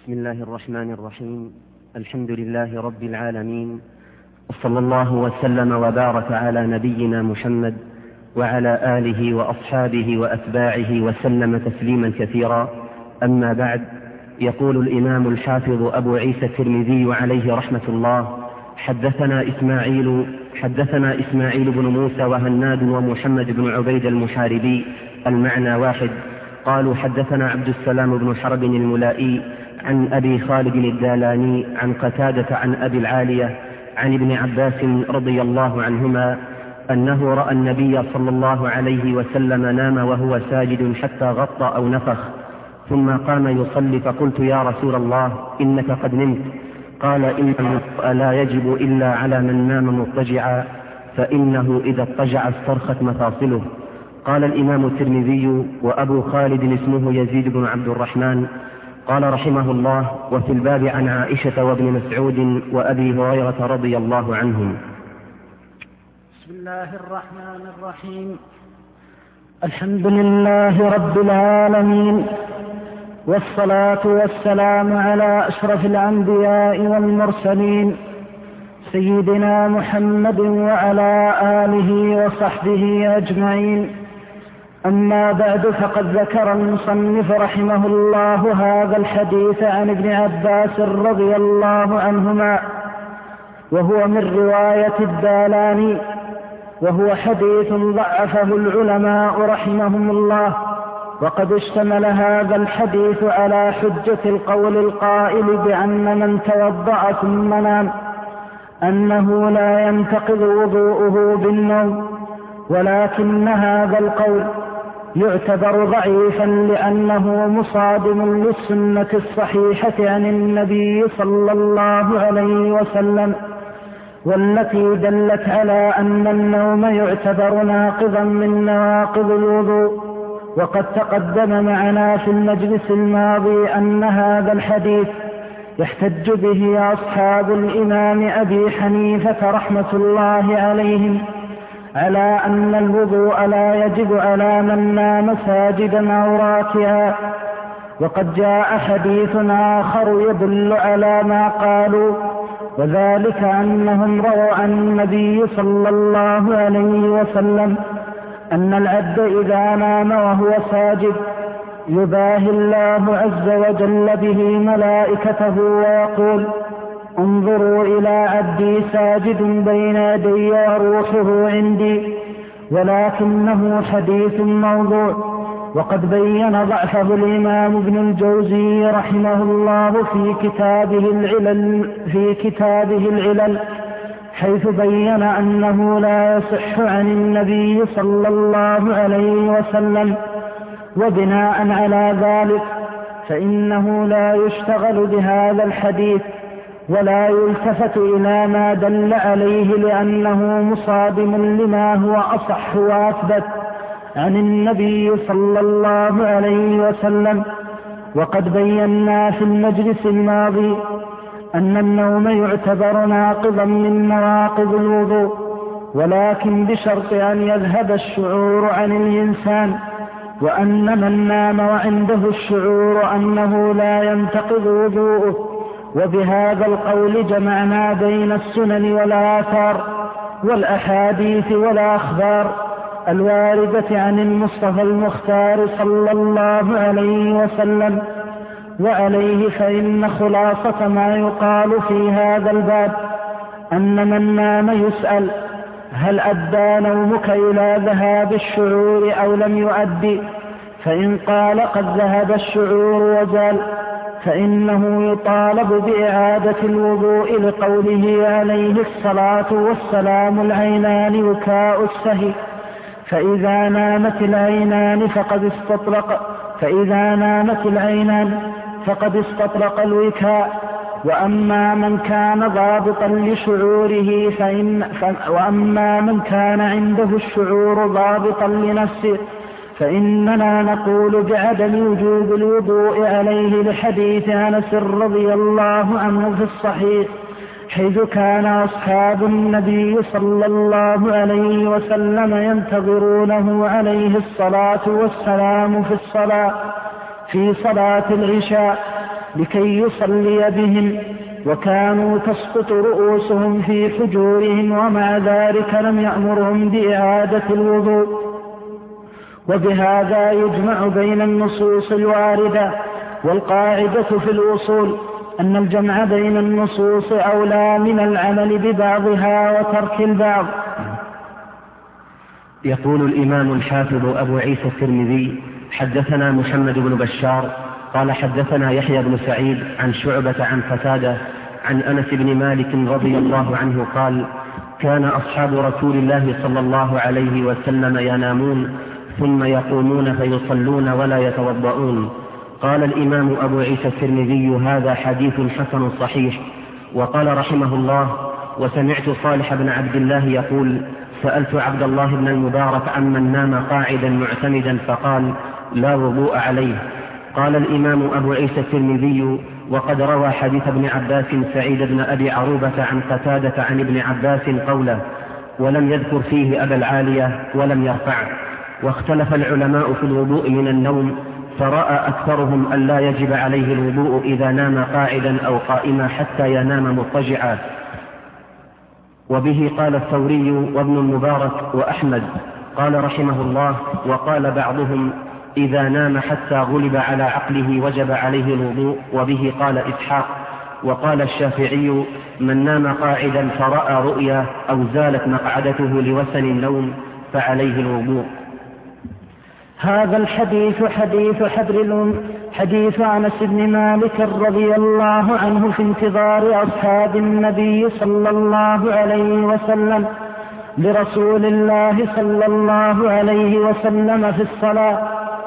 بسم الله الرحمن الرحيم. الحمد لله رب العالمين، وصلى الله وسلم وبارك على نبينا محمد وعلى آله وأصحابه وأتباعه وسلم تسليما كثيرا. أما بعد، يقول الإمام الحافظ أبو عيسى الترمذي عليه رحمة الله: حدثنا إسماعيل بن موسى وهناد ومحمد بن عبيد المحاربي، المعنى واحد. قالوا: حدثنا عبد السلام بن حرب الملائي عن أبي خالد الدالاني عن قتادة عن أبي العالية عن ابن عباس رضي الله عنهما أنه رأى النبي صلى الله عليه وسلم نام وهو ساجد حتى غطى أو نفخ، ثم قام يصلي، فقلت: يا رسول الله، إنك قد نمت. قال: إن الوضوء لا يجب إلا على من نام مضطجعا، فإنه إذا اضطجع استرخت مفاصله. قال الإمام الترمذي: وأبو خالد اسمه يزيد بن عبد الرحمن. قال رحمه الله: وفي الباب عن عائشة وابن مسعود وأبي هريرة رضي الله عنهم. بسم الله الرحمن الرحيم. الحمد لله رب العالمين، والصلاة والسلام على أشرف الأنبياء والمرسلين، سيدنا محمد وعلى آله وصحبه أجمعين. أما بعد، فقد ذكر المصنف رحمه الله هذا الحديث عن ابن عباس رضي الله عنهما، وهو من رواية الدالاني، وهو حديث ضعفه العلماء رحمهم الله. وقد اشتمل هذا الحديث على حجة القول القائل بأن من توضأ ثم نام أنه لا ينتقض وضوءه بالنوم، ولكن هذا القول يعتبر ضعيفا لأنه مصادم للسنة الصحيحة عن النبي صلى الله عليه وسلم، والتي دلت على أن النوم يعتبر ناقضا من نواقض الوضوء. وقد تقدم معنا في المجلس الماضي أن هذا الحديث يحتج به أصحاب الإمام أبي حنيفة رحمة الله عليهم على أن الوضوء لا يجب على من نام ساجدا أو راكعا. وقد جاء حديث آخر يدل على ما قالوا، وذلك أنهم رأوا عن النبي صلى الله عليه وسلم أن العبد إذا نام وهو ساجد يباهي الله عز وجل به ملائكته ويقول: انظروا إلى عبدي ساجد بين يدي وروحه عندي، ولكنه حديث موضوع. وقد بين ضعفه الإمام ابن الجوزي رحمه الله في كتابه العلل، حيث بين أنه لا يصح عن النبي صلى الله عليه وسلم. وبناء على ذلك فإنه لا يشتغل بهذا الحديث ولا يلتفت إلى ما دل عليه، لأنه مصادم لما هو أصح وأثبت عن النبي صلى الله عليه وسلم. وقد بينا في المجلس الماضي أن النوم يعتبر ناقضا من نواقض الوضوء، ولكن بشرط أن يذهب الشعور عن الإنسان، وأن من نام وعنده الشعور أنه لا ينتقض وضوءه. وبهذا القول جمعنا بين السنن والآثار والأحاديث والأخبار الواردة عن المصطفى المختار صلى الله عليه وسلم. وعليه فإن خلاصة ما يقال في هذا الباب أن من نام يسأل: هل أدى نومك إلى ذهاب الشعور أو لم يؤدي؟ فإن قال قد ذهب الشعور وزال فإنه يطالب بإعادة الوضوء، لقوله عليه الصلاة والسلام: العينان وكاء السهي، فإذا نامت العينان فقد استطرق الوكاء. وأما من كان ضابطا لشعوره وأما من كان عنده الشعور ضابطا لنفسه فإننا نقول بعدم وجوب الوضوء عليه، لحديث أنس رضي الله عنه في الصحيح، حيث كان أصحاب النبي صلى الله عليه وسلم ينتظرونه عليه الصلاة والسلام في صلاة العشاء، لكي يصلي بهم، وكانوا تسقط رؤوسهم في حجورهم، ومع ذلك لم يأمرهم بإعادة الوضوء. وبهذا يجمع بين النصوص الواردة. والقاعدة في الأصول أن الجمع بين النصوص أولى من العمل ببعضها وترك البعض. يقول الإمام الحافظ أبو عيسى الترمذي: حدثنا محمد بن بشار قال حدثنا يحيى بن سعيد عن شعبة عن قتادة عن أنس بن مالك رضي الله عنه قال: كان أصحاب رسول الله صلى الله عليه وسلم ينامون ثم يقومون فيصلون ولا يتوضؤون. قال الإمام أبو عيسى الترمذي: هذا حديث حسن صحيح. وقال رحمه الله: وسمعت صالح بن عبد الله يقول: سألت عبد الله بن المبارك عمن نام قاعدا معتمدا فقال: لا وضوء عليه. قال الإمام أبو عيسى الترمذي: وقد روى حديث ابن عباس سعيد بن أبي عروبة عن قتادة عن ابن عباس قوله، ولم يذكر فيه أبا العالية ولم يرفعه. واختلف العلماء في الوضوء من النوم، فرأى أكثرهم أن لا يجب عليه الوضوء إذا نام قاعدا أو قائما حتى ينام مضطجعا، وبه قال الثوري وابن المبارك وأحمد. قال رحمه الله: وقال بعضهم: إذا نام حتى غلب على عقله وجب عليه الوضوء، وبه قال إسحاق. وقال الشافعي: من نام قاعدا فرأى رؤيا أو زالت مقعدته لوسن النوم فعليه الوضوء. هذا الحديث حديث أنس بن مالك رضي الله عنه في انتظار أصحاب النبي صلى الله عليه وسلم لرسول الله صلى الله عليه وسلم في الصلاة.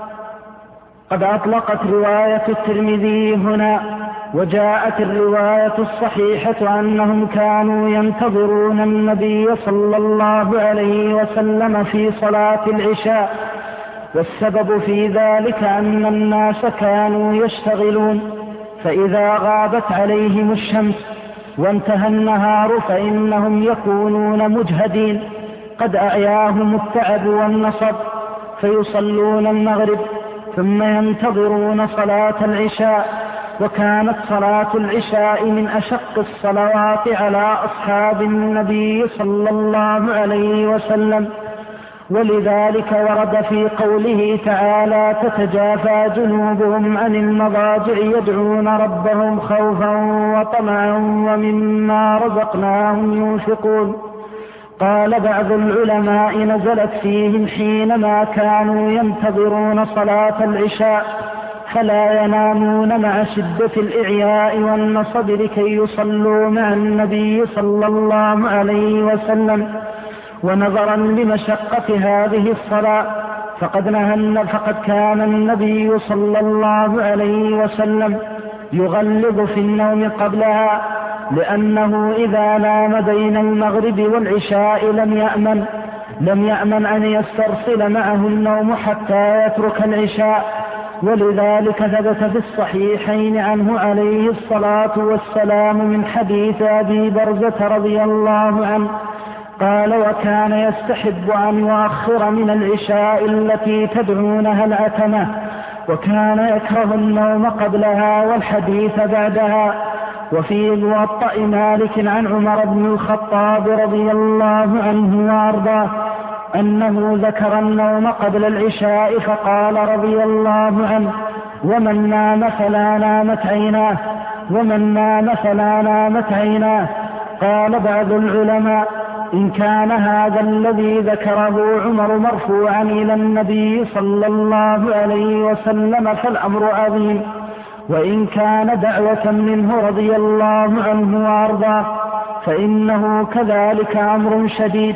قد أطلقت رواية الترمذي هنا، وجاءت الرواية الصحيحة أنهم كانوا ينتظرون النبي صلى الله عليه وسلم في صلاة العشاء، والسبب في ذلك أن الناس كانوا يشتغلون، فإذا غابت عليهم الشمس وانتهى النهار فإنهم يكونون مجهدين قد أعياهم التعب والنصب، فيصلون المغرب ثم ينتظرون صلاة العشاء. وكانت صلاة العشاء من أشق الصلوات على أصحاب النبي صلى الله عليه وسلم، ولذلك ورد في قوله تعالى: تتجافى جنوبهم عن المضاجع يدعون ربهم خوفا وطمعا ومما رزقناهم ينفقون. قال بعض العلماء: نزلت فيهم حينما كانوا ينتظرون صلاة العشاء فلا ينامون مع شدة الإعياء والنصب لكي يصلوا مع النبي صلى الله عليه وسلم. ونظرا لمشقة هذه الصلاة فقد كان النبي صلى الله عليه وسلم يغلظ في النوم قبلها، لأنه إذا نام بين المغرب والعشاء لم يأمن أن يسترسل معه النوم حتى يترك العشاء. ولذلك ثبت في الصحيحين عنه عليه الصلاة والسلام من حديث أبي برزة رضي الله عنه قال: وكان يستحب أن يؤخر من العشاء التي تدعونها العتمة، وكان يكره النوم قبلها والحديث بعدها. وفي موطأ مالك عن عمر بن الخطاب رضي الله عنه وأرضاه أنه ذكر النوم قبل العشاء فقال رضي الله عنه: ومن نام فلا نامت عيناه. قال بعض العلماء: إن كان هذا الذي ذكره عمر مرفوعا إلى النبي صلى الله عليه وسلم فالأمر عظيم، وإن كان دعوة منه رضي الله عنه وأرضاه فإنه كذلك أمر شديد،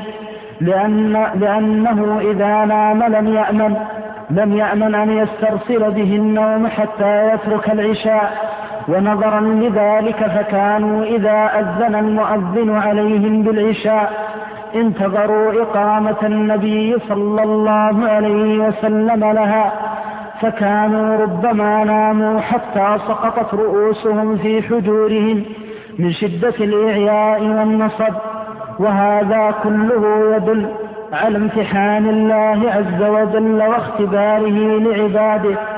لأنه إذا نام لم يأمن أن يسترسل به النوم حتى يترك العشاء. ونظرا لذلك فكانوا إذا أذن المؤذن عليهم بالعشاء انتظروا إقامة النبي صلى الله عليه وسلم لها، فكانوا ربما ناموا حتى سقطت رؤوسهم في حجورهم من شدة الإعياء والنصب. وهذا كله يدل على امتحان الله عز وجل واختباره لعباده،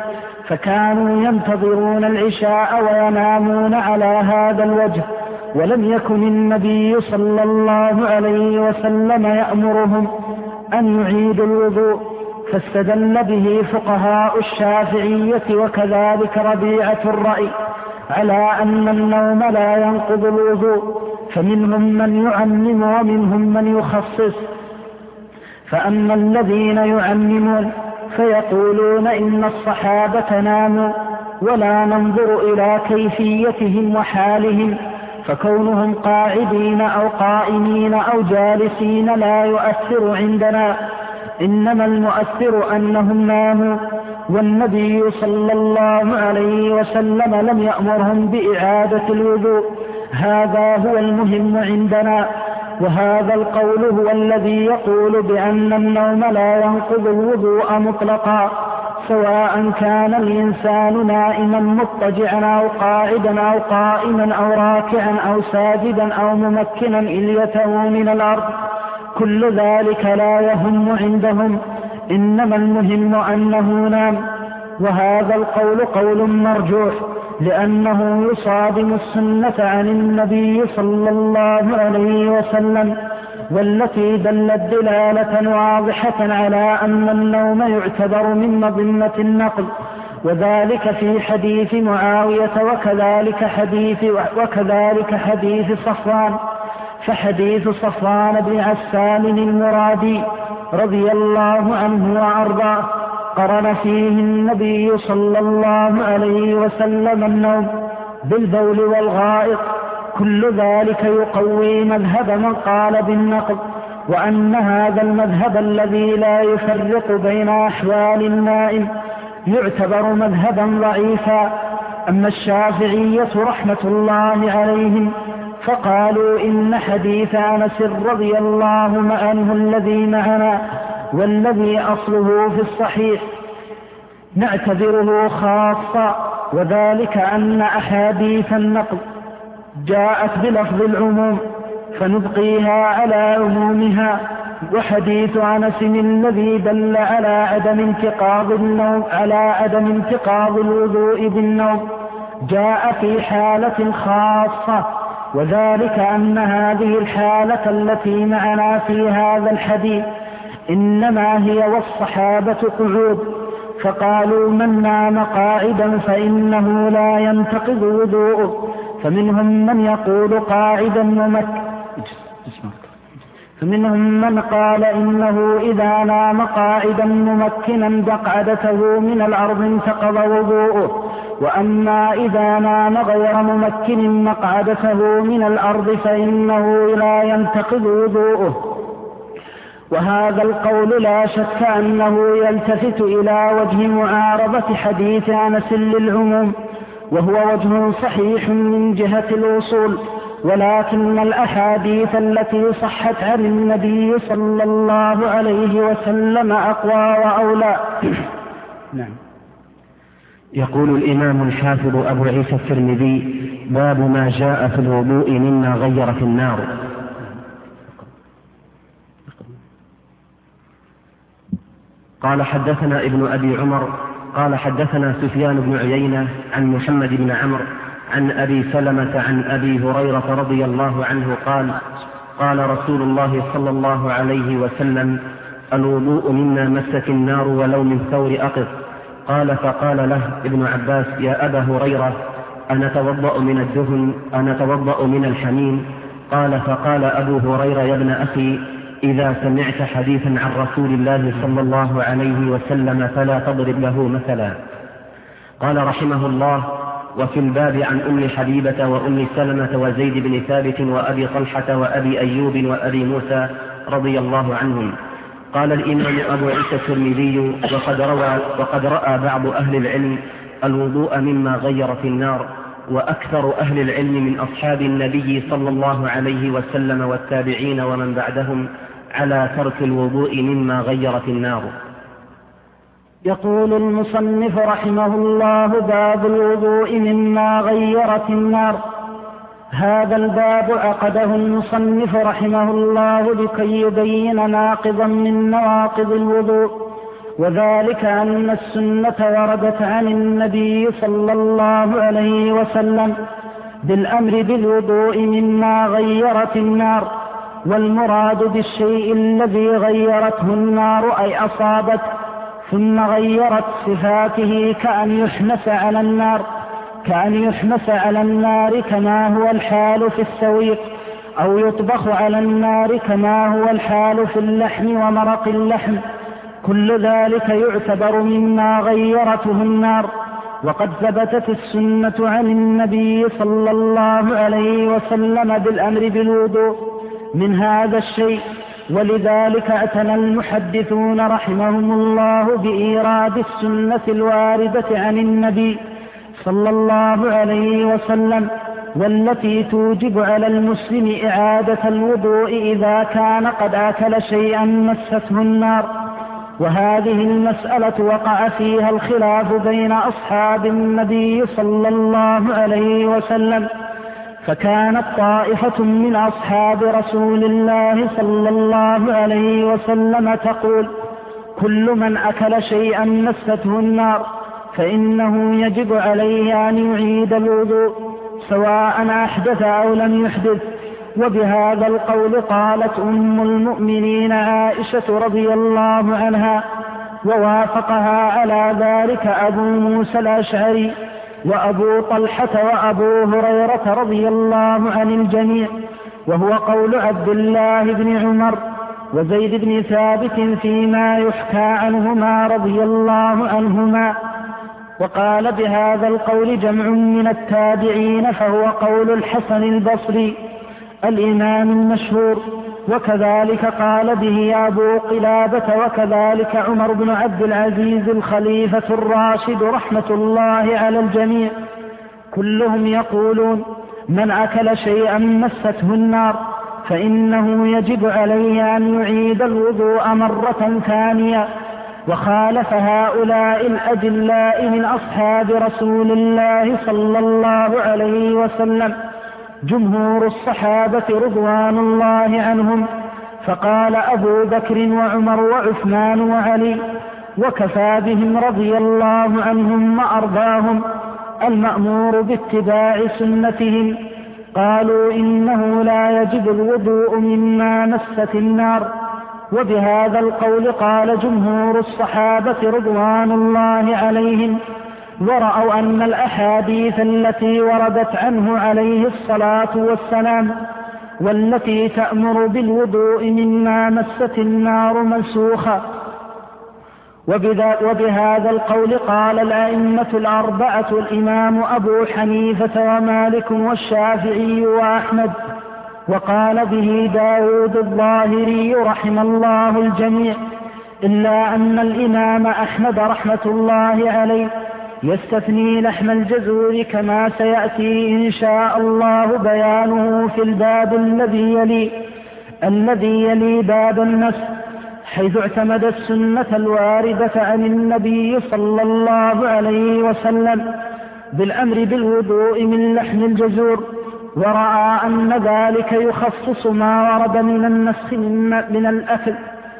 فكانوا ينتظرون العشاء وينامون على هذا الوجه، ولم يكن النبي صلى الله عليه وسلم يأمرهم أن يعيدوا الوضوء، فاستدل به فقهاء الشافعية وكذلك ربيعة الرأي على أن النوم لا ينقض الوضوء، فمنهم من يعمم ومنهم من يخصص. فأما الذين يعممون فيقولون إن الصحابة ناموا ولا ننظر إلى كيفيتهم وحالهم، فكونهم قاعدين أو قائمين أو جالسين لا يؤثر عندنا، إنما المؤثر أنهم ناموا، والنبي صلى الله عليه وسلم لم يأمرهم بإعادة الوضوء، هذا هو المهم عندنا. وهذا القول هو الذي يقول بأن النوم لا ينقض الوضوء مطلقا، سواء كان الإنسان نائما مضطجعا أو قاعدا أو قائما أو راكعا أو ساجدا أو ممكنا إليته من الأرض، كل ذلك لا يهم عندهم، إنما المهم أنه نام. وهذا القول قول مرجوح، لأنه يصادم السنة عن النبي صلى الله عليه وسلم، والتي دلت دلالة واضحة على أن النوم يعتبر من مظنة النقل، وذلك في حديث معاوية وكذلك حديث صفوان. فحديث صفوان بن عسال المرادي رضي الله عنه وأرضاه قرن فيه النبي صلى الله عليه وسلم النوم بالبول والغائط، كل ذلك يقوي مذهب من قال بالنقض، وأن هذا المذهب الذي لا يفرق بين أحوال النائم يعتبر مذهبا ضعيفا. أما الشافعية رحمة الله عليهم فقالوا إن حديث أنس رضي الله عنه الذي معنا والذي أصله في الصحيح نعتبره خاصا، وذلك أن أحاديث النقل جاءت بلفظ العموم فنبقيها على عمومها، وحديث أنس الذي دل على عدم انتقاض الوضوء بالنوم جاء في حالة خاصة، وذلك أن هذه الحالة التي معنا في هذا الحديث إنما هي والصحابة قعود، فقالوا من نام قاعدا فإنه لا ينتقض وضوءه، فمنهم من يقول قاعدا فمنهم من قال إنه إذا نام قاعدا ممكنا مقعدته من الأرض انتقض وضوءه، وأما إذا نام غير ممكن مقعدته من الأرض فإنه لا ينتقض وضوءه. وهذا القول لا شك أنه يلتفت إلى وجه معارضة حديث أنس للعموم، وهو وجه صحيح من جهة الوصول، ولكن الأحاديث التي صحت عن النبي صلى الله عليه وسلم أقوى وأولى. نعم. يقول الإمام الحافظ أبو عيسى الترمذي: باب ما جاء في الوضوء مما غيرت النار. قال حدثنا ابن أبي عمر قال حدثنا سفيان بن عيينة عن محمد بن عمرو عن أبي سلمة عن أبي هريرة رضي الله عنه قال: قال رسول الله صلى الله عليه وسلم: الوضوء مما مست النار ولو من ثور أقط. قال: فقال له ابن عباس: يا أبا هريرة، أنتوضأ من الدهن أنتوضأ من الحميم؟ قال: فقال أبو هريرة: يا ابن أخي، إذا سمعت حديثا عن رسول الله صلى الله عليه وسلم فلا تضرب له مثلا. قال رحمه الله: وفي الباب عن أم حبيبة وأم سلمة وزيد بن ثابت وأبي طلحة وأبي أيوب وأبي موسى رضي الله عنهم. قال الإمام أبو عيسى الترمذي: وقد رأى بعض أهل العلم الوضوء مما غيرت النار، وأكثر أهل العلم من أصحاب النبي صلى الله عليه وسلم والتابعين ومن بعدهم على ترك الوضوء مما غيرت النار. يقول المصنف رحمه الله: باب الوضوء مما غيرت النار. هذا الباب عقده المصنف رحمه الله لكي يبين ناقضا من نواقض الوضوء، وذلك أن السنة وردت عن النبي صلى الله عليه وسلم بالأمر بالوضوء مما غيرت النار، والمراد بالشيء الذي غيرته النار أي أصابت ثم غيرت صفاته كأن يحمس على النار كما هو الحال في السويق، أو يطبخ على النار كما هو الحال في اللحم ومرق اللحم، كل ذلك يعتبر مما غيرته النار. وقد ثبتت السنة عن النبي صلى الله عليه وسلم بالأمر بالوضوء من هذا الشيء، ولذلك اعتنى المحدثون رحمهم الله بإيراد السنة الواردة عن النبي صلى الله عليه وسلم، والتي توجب على المسلم إعادة الوضوء إذا كان قد أكل شيئا مسته النار. وهذه المسألة وقع فيها الخلاف بين أصحاب النبي صلى الله عليه وسلم، فكانت طائفة من أصحاب رسول الله صلى الله عليه وسلم تقول: كل من أكل شيئا مسته النار فإنه يجب عليه أن يعيد الوضوء سواء أحدث أو لم يحدث. وبهذا القول قالت أم المؤمنين عائشة رضي الله عنها، ووافقها على ذلك أبو موسى الأشعري وأبو طلحة وأبو هريرة رضي الله عن الجميع، وهو قول عبد الله بن عمر وزيد بن ثابت فيما يحكى عنهما رضي الله عنهما. وقال بهذا القول جمع من التابعين، فهو قول الحسن البصري الإمام المشهور، وكذلك قال به أبو قلابة، وكذلك عمر بن عبد العزيز الخليفة الراشد رحمة الله على الجميع، كلهم يقولون: من أكل شيئا مسته النار فإنه يجب عليه أن يعيد الوضوء مرة ثانية. وخالف هؤلاء الأجلاء من أصحاب رسول الله صلى الله عليه وسلم جمهور الصحابة رضوان الله عنهم، فقال أبو بكر وعمر وعثمان وعلي: وكفى بهم رضي الله عنهم وأرضاهم المأمور باتباع سنتهم. قالوا: إنه لا يجب الوضوء مما مست النار. وبهذا القول قال جمهور الصحابة رضوان الله عليهم، ورأوا أن الأحاديث التي وردت عنه عليه الصلاة والسلام والتي تأمر بالوضوء مما مست النار منسوخة. وبهذا القول قال الأئمة الأربعة الإمام أبو حنيفة ومالك والشافعي وأحمد، وقال به داود الظاهري رحم الله الجميع، إلا أن الإمام أحمد رحمة الله عليه يستثني لحم الجزور كما سيأتي إن شاء الله بيانه في الباب الذي يلي باب النسخ، حيث اعتمد السنة الواردة عن النبي صلى الله عليه وسلم بالأمر بالوضوء من لحم الجزور، ورأى أن ذلك يخصص ما ورد من النسخ من الأكل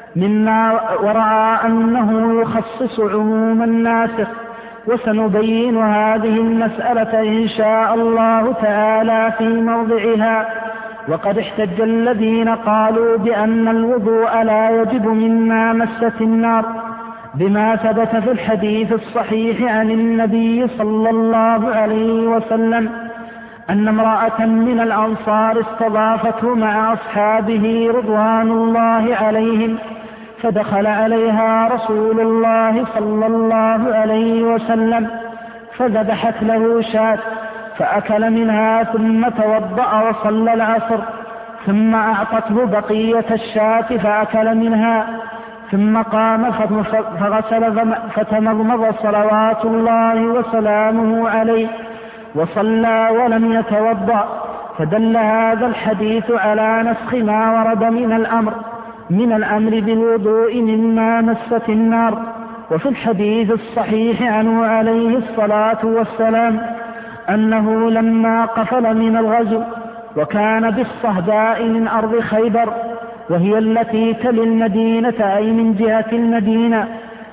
ورأى أنه يخصص عموم الناسخ. وسنبين هذه المسألة إن شاء الله تعالى في موضعها. وقد احتج الذين قالوا بأن الوضوء لا يجب مما مست النار بما ثبت في الحديث الصحيح عن النبي صلى الله عليه وسلم أن امرأة من الأنصار استضافته مع أصحابه رضوان الله عليهم، فدخل عليها رسول الله صلى الله عليه وسلم فذبحت له شاة فأكل منها، ثم توضأ وصلى العصر، ثم أعطته بقية الشاة فأكل منها، ثم قام فغسل فتمضمض صلوات الله وسلامه عليه وصلى ولم يتوضأ. فدل هذا الحديث على نسخ ما ورد من الأمر بالوضوء مما مست النار. وفي الحديث الصحيح عنه عليه الصلاة والسلام أنه لما قفل من الغزو وكان بالصهباء من أرض خيبر، وهي التي تلي المدينة أي من جهة المدينة،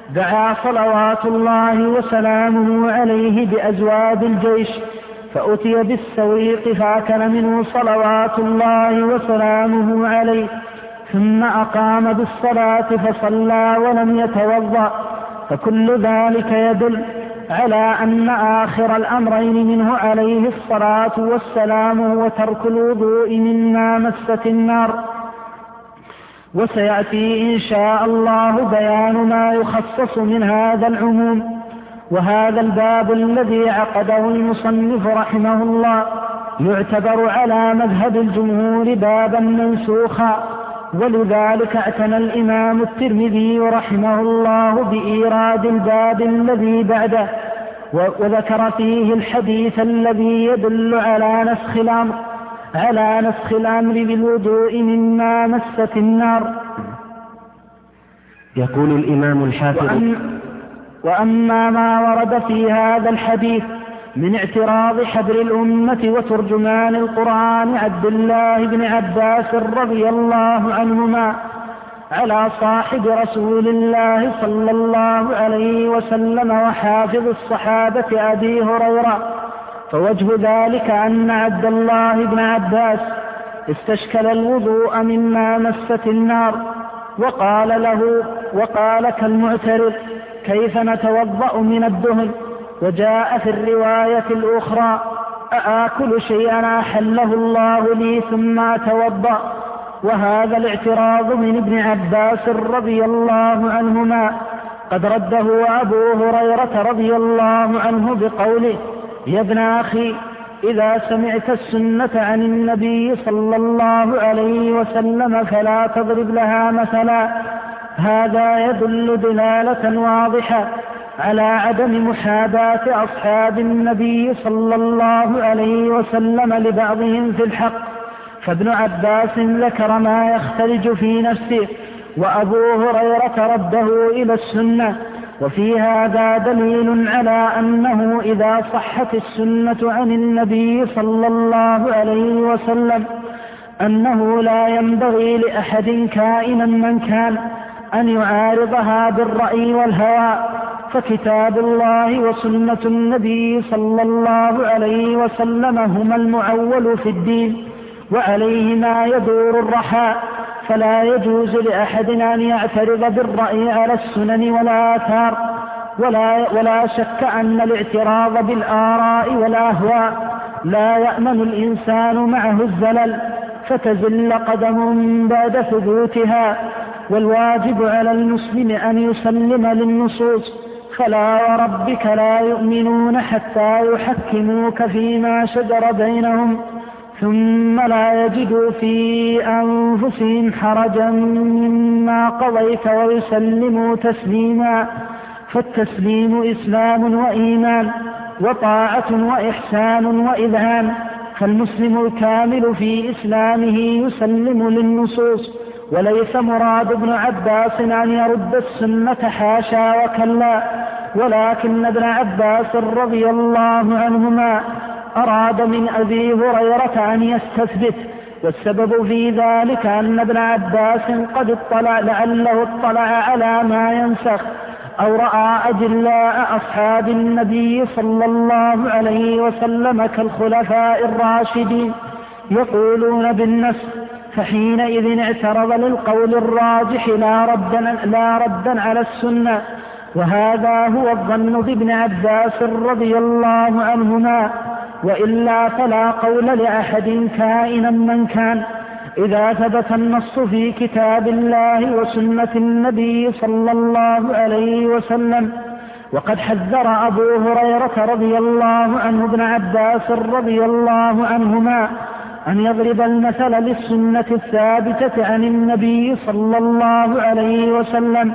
دعا صلوات الله وسلامه عليه بأزواد الجيش، فأتي بالسويق فأكل منه صلوات الله وسلامه عليه، ثم أقام بالصلاة فصلى ولم يتوضأ. فكل ذلك يدل على أن آخر الأمرين منه عليه الصلاة والسلام هو ترك الوضوء مما مست النار. وسيأتي إن شاء الله بيان ما يخصص من هذا العموم. وهذا الباب الذي عقده المصنف رحمه الله يعتبر على مذهب الجمهور بابا منسوخا، ولذلك اعتنى الإمام الترمذي رحمه الله بإيراد الباب الذي بعده، وذكر فيه الحديث الذي يدل على نسخ الأمر بالوضوء مما مست النار. يقول الإمام الحافظ: وأما ما ورد في هذا الحديث من اعتراض حبر الأمة وترجمان القرآن عبد الله بن عباس رضي الله عنهما على صاحب رسول الله صلى الله عليه وسلم وحافظ الصحابة أبي هريرة، فوجه ذلك أن عبد الله بن عباس استشكل الوضوء مما مست النار، وقال كالمعترض: كيف نتوضأ من الدهن؟ وجاء في الرواية الأخرى: أآكل شيئا أحله الله لي ثم أتوضأ؟ وهذا الاعتراض من ابن عباس رضي الله عنهما قد رده أبو هريرة رضي الله عنه بقوله: يا ابن أخي، إذا سمعت السنة عن النبي صلى الله عليه وسلم فلا تضرب لها مثلا. هذا يدل دلالة واضحة على عدم محاباة أصحاب النبي صلى الله عليه وسلم لبعضهم في الحق. فابن عباس ذكر ما يختلج في نفسه، وأبو هريرة رده إلى السنة. وفي هذا دليل على أنه إذا صحت السنة عن النبي صلى الله عليه وسلم أنه لا ينبغي لأحد كائنا من كان أن يعارضها بالرأي والهوى، فكتاب الله وسنة النبي صلى الله عليه وسلم هما المعول في الدين، وعليهما يدور الرحاء، فلا يجوز لأحد أن يعترض بالرأي على السنن والآثار. ولا شك أن الاعتراض بالآراء والأهواء لا يأمن الإنسان معه الزلل، فتزل قدم بعد ثبوتها. والواجب على المسلم أن يسلم للنصوص، فلا وربك لا يؤمنون حتى يحكموك فيما شجر بينهم ثم لا يجدوا في أنفسهم حرجا مما قضيت ويسلموا تسليما. فالتسليم إسلام وإيمان وطاعة وإحسان وإذعان، فالمسلم الكامل في إسلامه يسلم للنصوص. وليس مراد ابن عباس أن يرد السنة، حاشا وكلا، ولكن ابن عباس رضي الله عنهما أراد من أبي هريرة أن يستثبت، والسبب في ذلك أن ابن عباس قد لعله اطلع على ما ينسخ أو رأى أجلاء أصحاب النبي صلى الله عليه وسلم كالخلفاء الراشدين يقولون بالنسخ، فحينئذ اعترض للقول الراجح لا ردا على السنة. وهذا هو الظن بابن عباس رضي الله عنهما، وإلا فلا قول لأحد كائنا من كان إذا ثبت النص في كتاب الله وسنة النبي صلى الله عليه وسلم. وقد حذر أبو هريرة رضي الله عنه ابن عباس رضي الله عنهما أن يضرب المثل للسنة الثابتة عن النبي صلى الله عليه وسلم،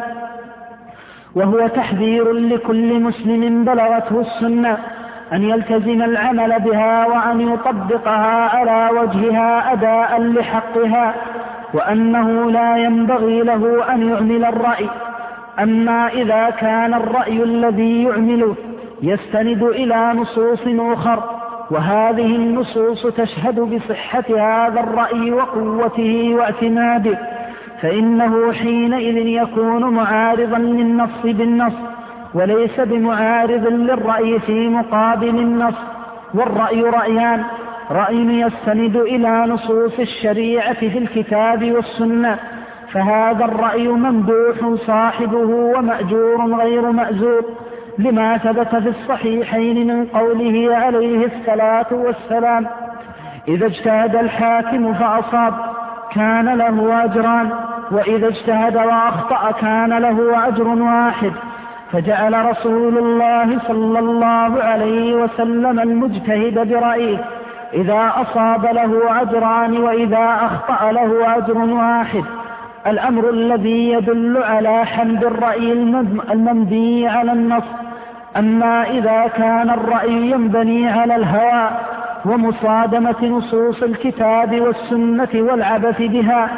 وهو تحذير لكل مسلم بلغته السنة أن يلتزم العمل بها وأن يطبقها على وجهها أداء لحقها، وأنه لا ينبغي له أن يعمل الرأي. أما إذا كان الرأي الذي يعمله يستند إلى نصوص أخر، وهذه النصوص تشهد بصحة هذا الرأي وقوته واعتماده، فإنه حينئذ يكون معارضا للنص بالنص، وليس بمعارض للرأي في مقابل النص. والرأي رأيان: رأي يستند إلى نصوص الشريعة في الكتاب والسنة، فهذا الرأي ممدوح صاحبه ومأجور غير مأزور، لما ثبت في الصحيحين من قوله عليه الصلاة والسلام: إذا اجتهد الحاكم فأصاب كان له أجران، وإذا اجتهد وأخطأ كان له أجر واحد. فجعل رسول الله صلى الله عليه وسلم المجتهد برأيه إذا أصاب له أجران، وإذا أخطأ له أجر واحد، الأمر الذي يدل على حمد الرأي المبني على النص. أما إذا كان الرأي ينبني على الهوى ومصادمة نصوص الكتاب والسنة والعبث بها،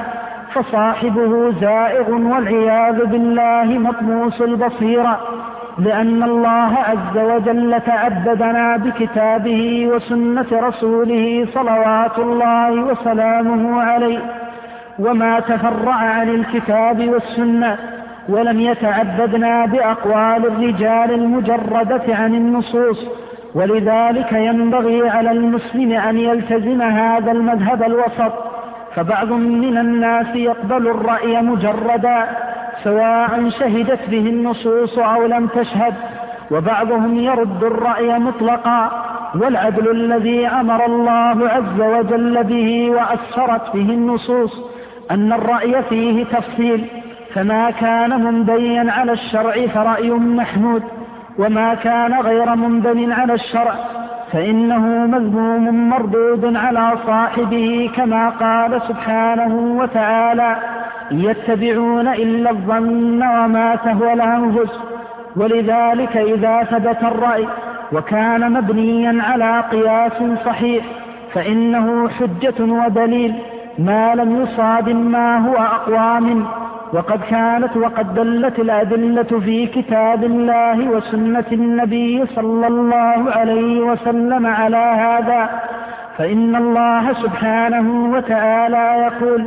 فصاحبه زائغ والعياذ بالله مطموس البصيرة، لأن الله عز وجل تعبدنا بكتابه وسنة رسوله صلوات الله وسلامه عليه، وما تفرع عن الكتاب والسنة، ولم يتعبدنا بأقوال الرجال المجردة عن النصوص. ولذلك ينبغي على المسلم أن يلتزم هذا المذهب الوسط. فبعض من الناس يقبل الرأي مجردا سواء شهدت به النصوص أو لم تشهد، وبعضهم يرد الرأي مطلقا. والعدل الذي أمر الله عز وجل به وأسرت به النصوص أن الرأي فيه تفصيل، فما كان منبنيا على الشرع فرأي محمود، وما كان غير منبن على الشرع فإنه مذموم مردود على صاحبه، كما قال سبحانه وتعالى: يتبعون إلا الظن وما تهوى الأنفس. ولذلك إذا ثبت الرأي وكان مبنيا على قياس صحيح فإنه حجة ودليل، ما لم يصادم ما هو أقوى منه. وقد دلت الأدلة في كتاب الله وسنة النبي صلى الله عليه وسلم على هذا. فإن الله سبحانه وتعالى يقول: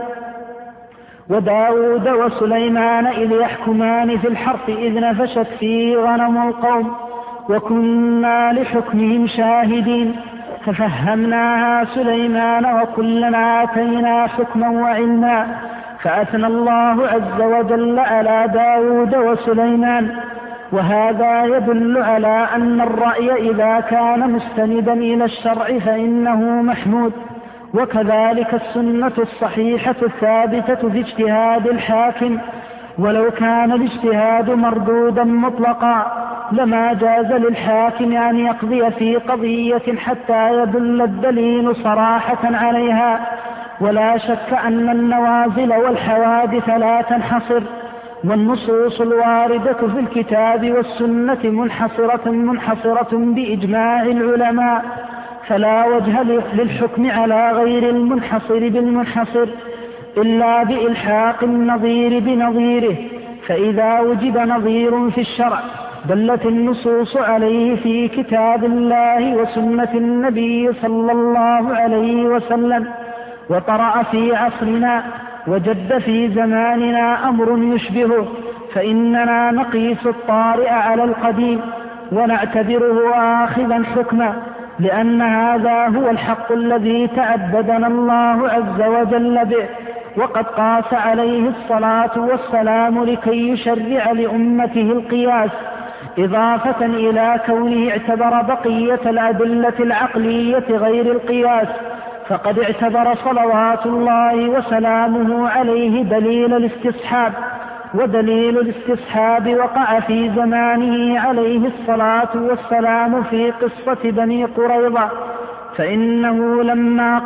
وداود وسليمان إذ يحكمان في الحرث إذ نفشت فيه غنم القوم وكنا لحكمهم شاهدين ففهمناها سليمان وكلنا آتينا حكما وعلما. فأثنى الله عز وجل على داود وسليمان. وهذا يدل على أن الرأي إذا كان مستندا إلى الشرع فإنه محمود. وكذلك السنة الصحيحة الثابتة في اجتهاد الحاكم، ولو كان الاجتهاد مردودا مطلقا لما جاز للحاكم أن يقضي في قضية حتى يدل الدليل صراحة عليها. ولا شك أن النوازل والحوادث لا تنحصر، والنصوص الواردة في الكتاب والسنة منحصرة بإجماع العلماء، فلا وجه للحكم على غير المنحصر بالمنحصر إلا بإلحاق النظير بنظيره. فإذا وجد نظير في الشرع دلت النصوص عليه في كتاب الله وسنة النبي صلى الله عليه وسلم، وطرأ في عصرنا وجد في زماننا أمر يشبهه، فإننا نقيس الطارئ على القديم ونعتبره آخذا حكما، لأن هذا هو الحق الذي تعبدنا الله عز وجل به. وقد قاس عليه الصلاة والسلام لكي يشرع لأمته القياس، إضافة إلى كونه اعتبر بقية الأدلة العقلية غير القياس، فقد اعتبر صلوات الله وسلامه عليه دليل الاستصحاب. ودليل الاستصحاب وقع في زمانه عليه الصلاة والسلام في قصة بني قريظة، فإنه لما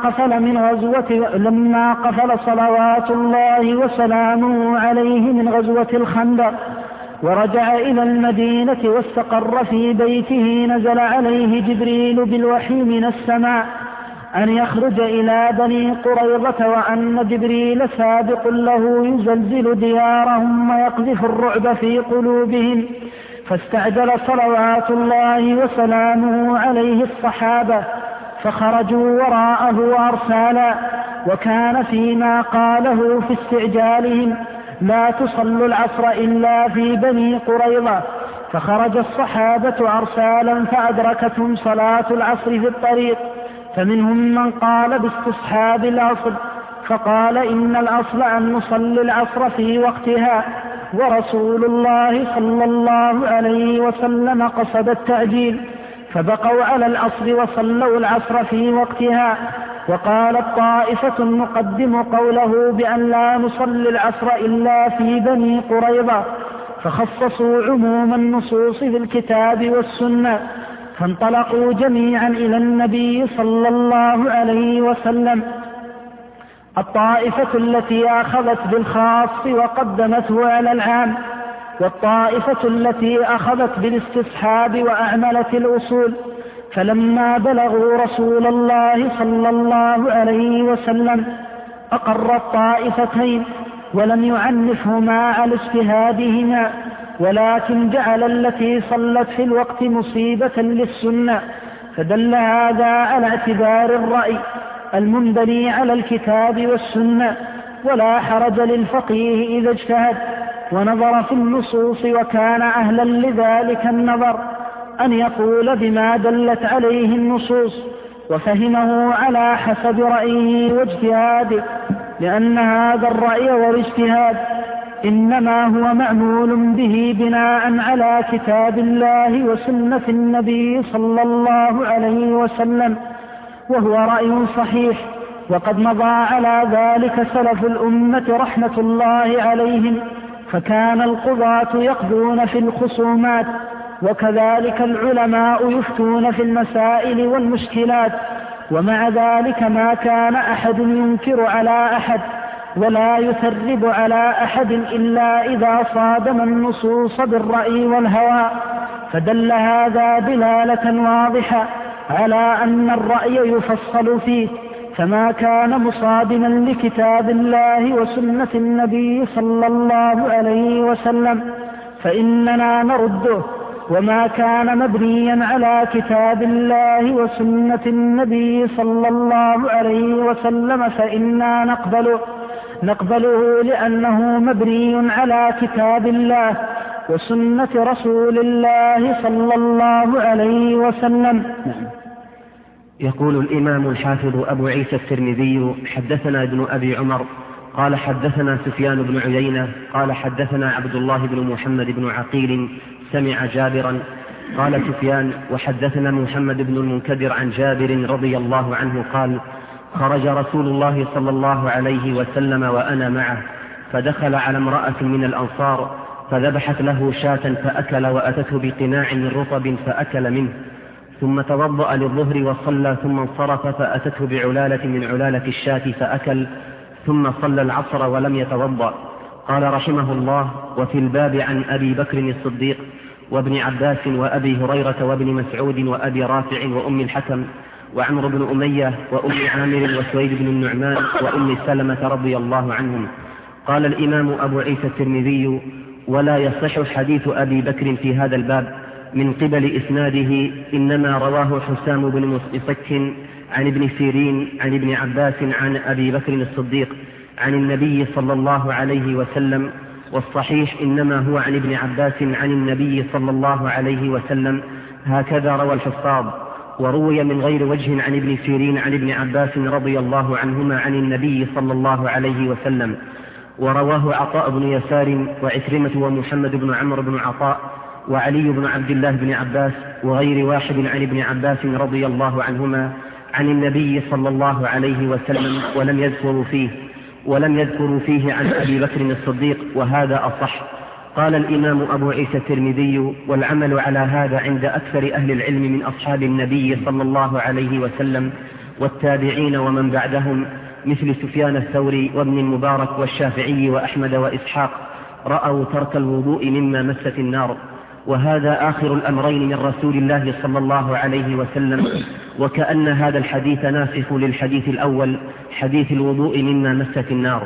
قفل صلوات الله وسلامه عليه من غزوة الخندق ورجع إلى المدينة واستقر في بيته، نزل عليه جبريل بالوحي من السماء أن يخرج إلى بني قريظة، وأن جبريل سابق له يزلزل ديارهم ويقذف الرعب في قلوبهم. فاستعجل صلوات الله وسلامه عليه الصحابة فخرجوا وراءه أرسالا. وكان فيما قاله في استعجالهم: لا تصلوا العصر إلا في بني قريظة. فخرج الصحابة أرسالا فأدركتهم صلاة العصر في الطريق، فمنهم من قال باستصحاب العصر، فقال إن الأصل أن نصلي العصر في وقتها، ورسول الله صلى الله عليه وسلم قصد التعجيل، فبقوا على العصر وصلوا العصر في وقتها. وقالت طائفة نقدم قوله بأن لا نصلي العصر إلا في بني قريظة، فخصصوا عموم النصوص في الكتاب والسنة، فانطلقوا جميعا إلى النبي صلى الله عليه وسلم. الطائفة التي أخذت بالخاص وقدمته على العام، والطائفة التي أخذت بالاستصحاب وأعملت الأصول. فلما بلغوا رسول الله صلى الله عليه وسلم أقر الطائفتين، ولم يعنفهما على اجتهادهما، ولكن جعل التي صلت في الوقت مصيبة للسنة. فدل هذا على اعتبار الرأي المنبني على الكتاب والسنة، ولا حرج للفقيه إذا اجتهد ونظر في النصوص وكان أهلا لذلك النظر أن يقول بما دلت عليه النصوص وفهمه على حسب رأيه واجتهاده، لأن هذا الرأي والاجتهاد إنما هو معمول به بناء على كتاب الله وسنة النبي صلى الله عليه وسلم، وهو رأي صحيح. وقد مضى على ذلك سلف الأمة رحمة الله عليهم، فكان القضاة يقضون في الخصومات، وكذلك العلماء يفتون في المسائل والمشكلات. ومع ذلك ما كان أحد ينكر على أحد ولا يثرب على أحد إلا إذا صادم النصوص بالرأي والهوى. فدل هذا دلالة واضحة على أن الرأي يفصل فيه، فما كان مصادما لكتاب الله وسنة النبي صلى الله عليه وسلم فإننا نرده، وما كان مبنيا على كتاب الله وسنة النبي صلى الله عليه وسلم فإنا نقبله لأنه مبني على كتاب الله وسنة رسول الله صلى الله عليه وسلم. يقول الإمام الحافظ أبو عيسى الترمذي: حدثنا ابن أبي عمر قال حدثنا سفيان بن عيينة قال حدثنا عبد الله بن محمد بن عقيل سمع جابرا. قال سفيان: وحدثنا محمد بن المنكدر عن جابر رضي الله عنه قال: خرج رسول الله صلى الله عليه وسلم وأنا معه، فدخل على امرأة من الأنصار فذبحت له شاة فأكل، وأتته بقناع من رطب فأكل منه، ثم توضأ للظهر وصلى، ثم انصرف فأتته بعلالة من علالة الشاة فأكل، ثم صلى العصر ولم يتوضأ. قال رحمه الله: وفي الباب عن أبي بكر الصديق وابن عباس وأبي هريرة وابن مسعود وأبي رافع وأم الحكم وعمرو بن أمية وأم عامر وسويد بن النعمان وأم سلمة رضي الله عنهم. قال الإمام أبو عيسى الترمذي: ولا يصح حديث أبي بكر في هذا الباب من قبل إسناده، إنما رواه حسام بن مصطفك عن ابن سيرين عن ابن عباس عن أبي بكر الصديق عن النبي صلى الله عليه وسلم، والصحيح إنما هو عن ابن عباس عن النبي صلى الله عليه وسلم، هكذا روى الحفاظ. وروي من غير وجه عن ابن سيرين عن ابن عباس رضي الله عنهما عن النبي صلى الله عليه وسلم، ورواه عطاء بن يسار وعكرمة ومحمد بن عمرو بن عطاء وعلي بن عبد الله بن عباس وغير واحد عن ابن عباس رضي الله عنهما عن النبي صلى الله عليه وسلم، ولم يذكروا فيه عن أبي بكر الصديق، وهذا أصح. قال الإمام أبو عيسى الترمذي: والعمل على هذا عند أكثر أهل العلم من أصحاب النبي صلى الله عليه وسلم والتابعين ومن بعدهم، مثل سفيان الثوري وابن المبارك والشافعي وأحمد وإسحاق، رأوا ترك الوضوء مما مست النار، وهذا آخر الأمرين من رسول الله صلى الله عليه وسلم، وكأن هذا الحديث ناسخ للحديث الأول، حديث الوضوء مما مست النار.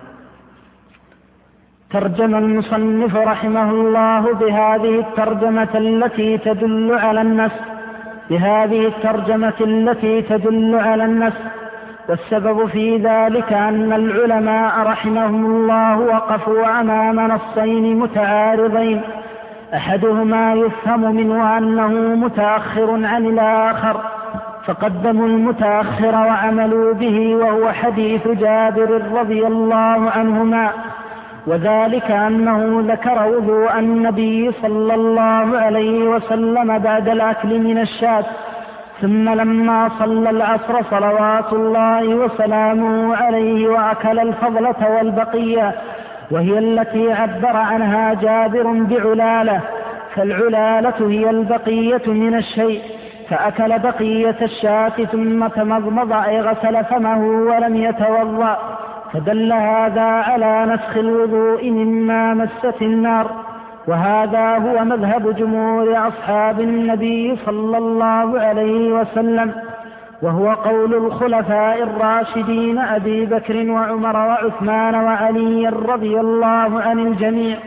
ترجم المصنف رحمه الله بهذه الترجمة التي تدل على النسخ، بهذه الترجمة التي تدل على النسخ. والسبب في ذلك أن العلماء رحمهم الله وقفوا أمام نصين متعارضين، أحدهما يفهم منه أنه متأخر عن الآخر، فقدموا المتأخر وعملوا به، وهو حديث جابر رضي الله عنهما، وذلك أنه ذكر وضوء النبي صلى الله عليه وسلم بعد الأكل من الشاة، ثم لما صلى العصر صلوات الله وسلامه عليه وأكل الفضلة والبقية، وهي التي عبر عنها جابر بعلالة، فالعلالة هي البقية من الشيء، فأكل بقية الشاة ثم تمضمض أي غسل فمه ولم يتوضأ، فدل هذا على نسخ الوضوء مما مست النار، وهذا هو مذهب جمهور أصحاب النبي صلى الله عليه وسلم، وهو قول الخلفاء الراشدين أبي بكر وعمر وعثمان وعلي رضي الله عن الجميع.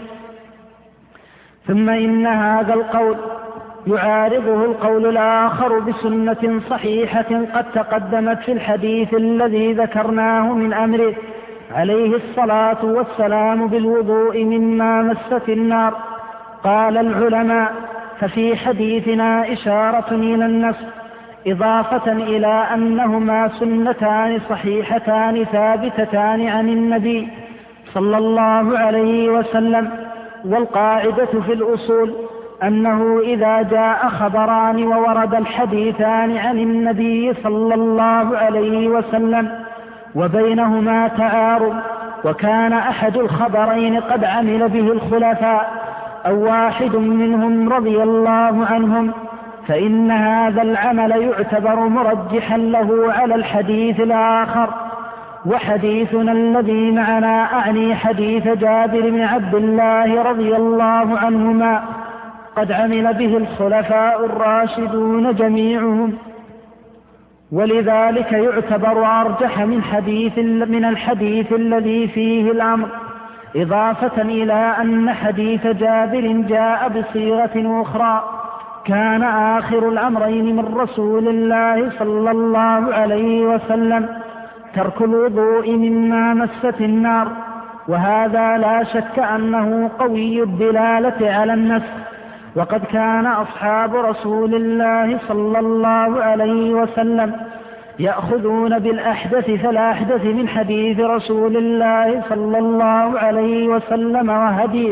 ثم إن هذا القول يعارضه القول الآخر بسنة صحيحة قد تقدمت في الحديث الذي ذكرناه من أمره عليه الصلاة والسلام بالوضوء مما مست النار. قال العلماء: ففي حديثنا إشارة إلى النص، إضافة إلى أنهما سنتان صحيحتان ثابتتان عن النبي صلى الله عليه وسلم. والقاعدة في الأصول أنه إذا جاء خبران وورد الحديثان عن النبي صلى الله عليه وسلم وبينهما تعارض، وكان أحد الخبرين قد عمل به الخلفاء أو واحد منهم رضي الله عنهم، فإن هذا العمل يعتبر مرجحا له على الحديث الآخر. وحديثنا الذي معنا أعني حديث جابر بن عبد الله رضي الله عنهما قد عمل به الخلفاء الراشدون جميعهم، ولذلك يعتبر أرجح من الحديث الذي فيه الأمر، إضافة إلى أن حديث جابر جاء بصيغة أخرى: كان آخر الأمرين من رسول الله صلى الله عليه وسلم ترك الوضوء مما مست النار، وهذا لا شك أنه قوي الدلالة على النسخ. وقد كان أصحاب رسول الله صلى الله عليه وسلم يأخذون بالأحدث فالأحدث من حديث رسول الله صلى الله عليه وسلم وهديه.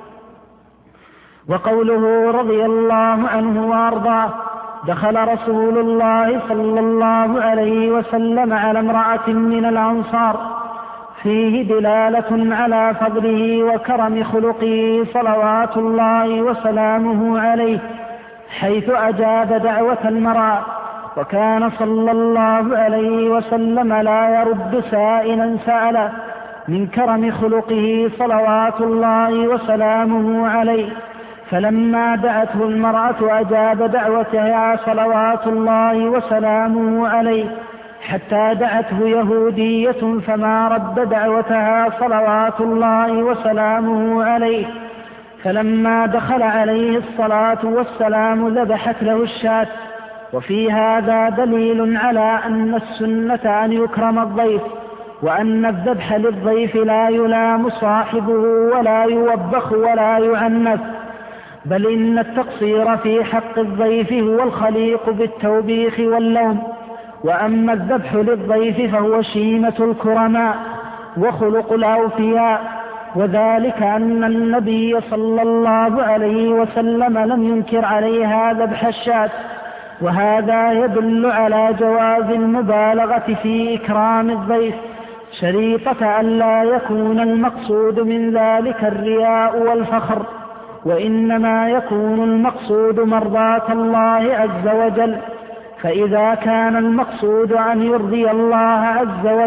وقوله رضي الله عنه وأرضاه: دخل رسول الله صلى الله عليه وسلم على امرأة من الأنصار، فيه دلالة على فضله وكرم خلقه صلوات الله وسلامه عليه، حيث أجاب دعوة المرأة، وكان صلى الله عليه وسلم لا يرد سائلا سأله، من كرم خلقه صلوات الله وسلامه عليه. فلما دعته المرأة أجاب دعوتها صلوات الله وسلامه عليه، حتى دعته يهودية فما رد دعوتها صلوات الله وسلامه عليه. فلما دخل عليه الصلاة والسلام ذبحت له الشاة. وفي هذا دليل على أن السنة أن يكرم الضيف، وأن الذبح للضيف لا يلام صاحبه ولا يوبخ ولا يعنف، بل إن التقصير في حق الضيف هو الخليق بالتوبيخ واللوم. وأما الذبح للضيف فهو شيمة الكرماء وخلق الأوفياء، وذلك أن النبي صلى الله عليه وسلم لم ينكر عليها ذبح الشاة، وهذا يدل على جواز المبالغة في إكرام الضيف، شريطة أن لا يكون المقصود من ذلك الرياء والفخر، وإنما يكون المقصود مرضاة الله عز وجل. فإذا كان المقصود أن يرضي الله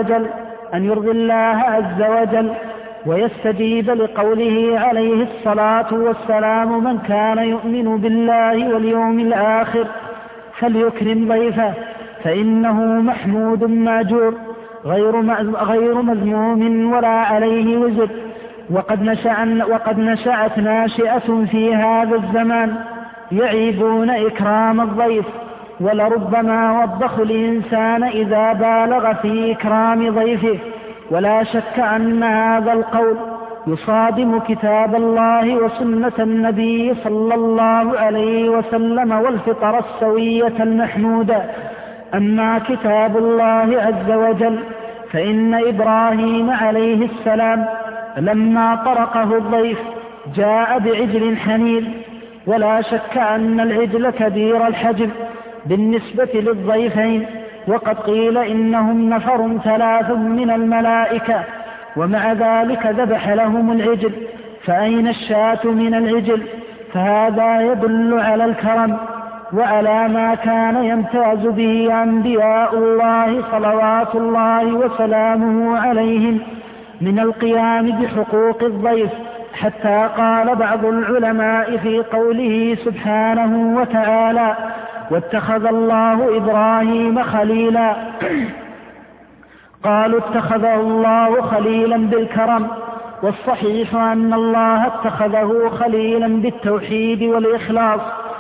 عز وجل ويستجيب لقوله عليه الصلاة والسلام: من كان يؤمن بالله واليوم الآخر فليكرم ضيفه، فإنه محمود ماجور غير مذموم ولا عليه وزر. وقد نشأت ناشئة في هذا الزمان يعيبون إكرام الضيف، ولربما وبخ الإنسان إذا بالغ في إكرام ضيفه. ولا شك أن هذا القول يصادم كتاب الله وسنة النبي صلى الله عليه وسلم والفطر السوية المحمودة. أما كتاب الله عز وجل فإن إبراهيم عليه السلام لما طرقه الضيف جاء بعجل حنيذ، ولا شك أن العجل كبير الحجم بالنسبة للضيفين، وقد قيل إنهم نفر 3 من الملائكة، ومع ذلك ذبح لهم العجل، فأين الشاة من العجل؟ فهذا يدل على الكرم وعلى ما كان يمتاز به أنبياء الله صلوات الله وسلامه عليهم من القيام بحقوق الضيف، حتى قال بعض العلماء في قوله سبحانه وتعالى: واتخذ الله إبراهيم خليلا. قالوا اتخذه الله خليلا بالكرم، والصحيح أن الله اتخذه خليلا بالتوحيد والإخلاص،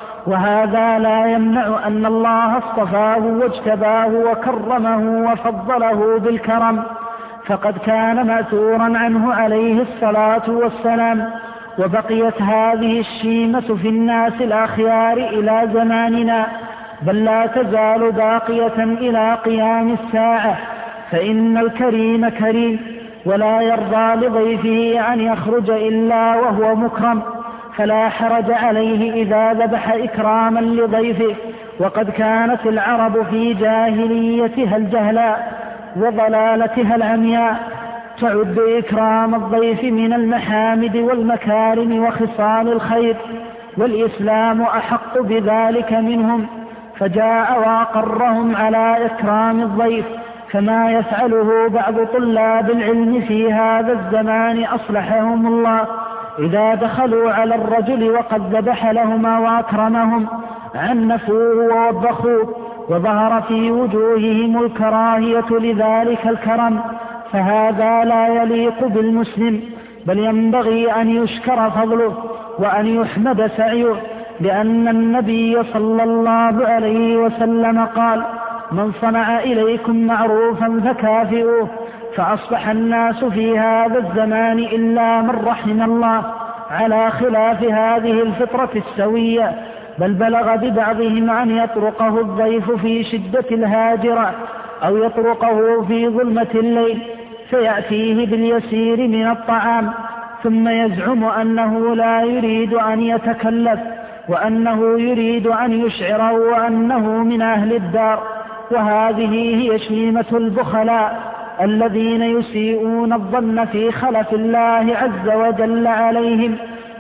وهذا لا يمنع أن الله اصطفاه واجتباه وكرمه وفضله بالكرم، فقد كان مأثورا عنه عليه الصلاة والسلام. وبقيت هذه الشيمة في الناس الأخيار إلى زماننا، بل لا تزال باقية إلى قيام الساعة، فإن الكريم كريم ولا يرضى لضيفه أن يخرج إلا وهو مكرم، فلا حرج عليه إذا ذبح إكراما لضيفه. وقد كانت العرب في جاهليتها الجهلاء وضلالتها العمياء تعد إكرام الضيف من المحامد والمكارم وخصال الخير، والإسلام أحق بذلك منهم، فجاء وأقرهم على إكرام الضيف. فما يفعله بعض طلاب العلم في هذا الزمان أصلحهم الله إذا دخلوا على الرجل وقد ذبح لهما وأكرمهم عنفوه ووبخوه، وظهر في وجوههم الكراهية لذلك الكرم، فهذا لا يليق بالمسلم، بل ينبغي أن يشكر فضله وأن يحمد سعيه، لأن النبي صلى الله عليه وسلم قال: من صنع إليكم معروفا فكافئوه. فأصبح الناس في هذا الزمان إلا من رحم الله على خلاف هذه الفطرة السوية، بل بلغ ببعضهم أن يطرقه الضيف في شدة الهاجرة أو يطرقه في ظلمة الليل فيأتيه باليسير من الطعام، ثم يزعم أنه لا يريد أن يتكلف، وأنه يريد أن يشعره وأنه من أهل الدار. وهذه هي شيمة البخلاء الذين يسيئون الظن في خلف الله عز وجل عليهم.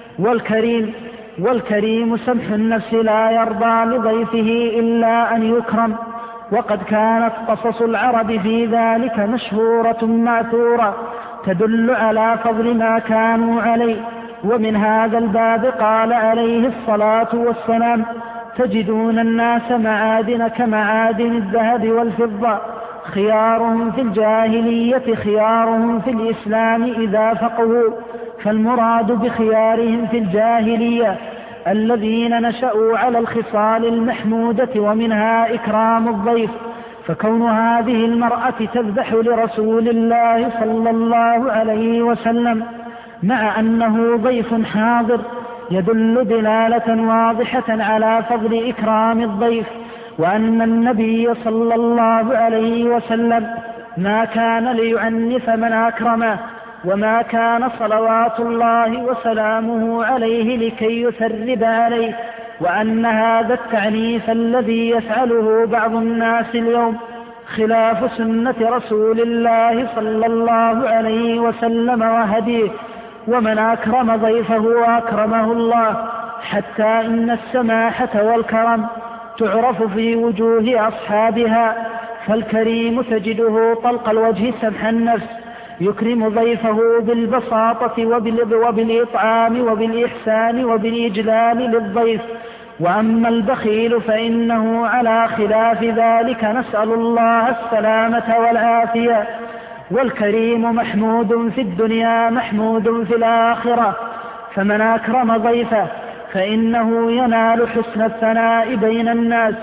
والكريم سمح النفس لا يرضى لضيفه إلا أن يكرم، وقد كانت قصص العرب في ذلك مشهورة ماثورة تدل على فضل ما كانوا عليه. ومن هذا الباب قال عليه الصلاة والسلام: تجدون الناس معادن كمعادن الذهب والفضة، خيارهم في الجاهلية خيارهم في الإسلام إذا فقهوا. فالمراد بخيارهم في الجاهلية الذين نشأوا على الخصال المحمودة، ومنها إكرام الضيف. فكون هذه المرأة تذبح لرسول الله صلى الله عليه وسلم مع أنه ضيف حاضر يدل دلالة واضحة على فضل إكرام الضيف، وأن النبي صلى الله عليه وسلم ما كان ليعنف من أكرمه، وما كان صلوات الله وسلامه عليه لكي يثرب عليه. وأن هذا التعنيف الذي يفعله بعض الناس اليوم خلاف سنة رسول الله صلى الله عليه وسلم وهديه. ومن أكرم ضيفه أكرمه الله، حتى إن السماحة والكرم تعرف في وجوه أصحابها. فالكريم تجده طلق الوجه سمح النفس، يكرم ضيفه بالبساطة وبالإطعام وبالإحسان وبالإجلال للضيف. وأما البخيل فإنه على خلاف ذلك، نسأل الله السلامة والعافية. والكريم محمود في الدنيا محمود في الآخرة، فمن أكرم ضيفه فإنه ينال حسن الثناء بين الناس،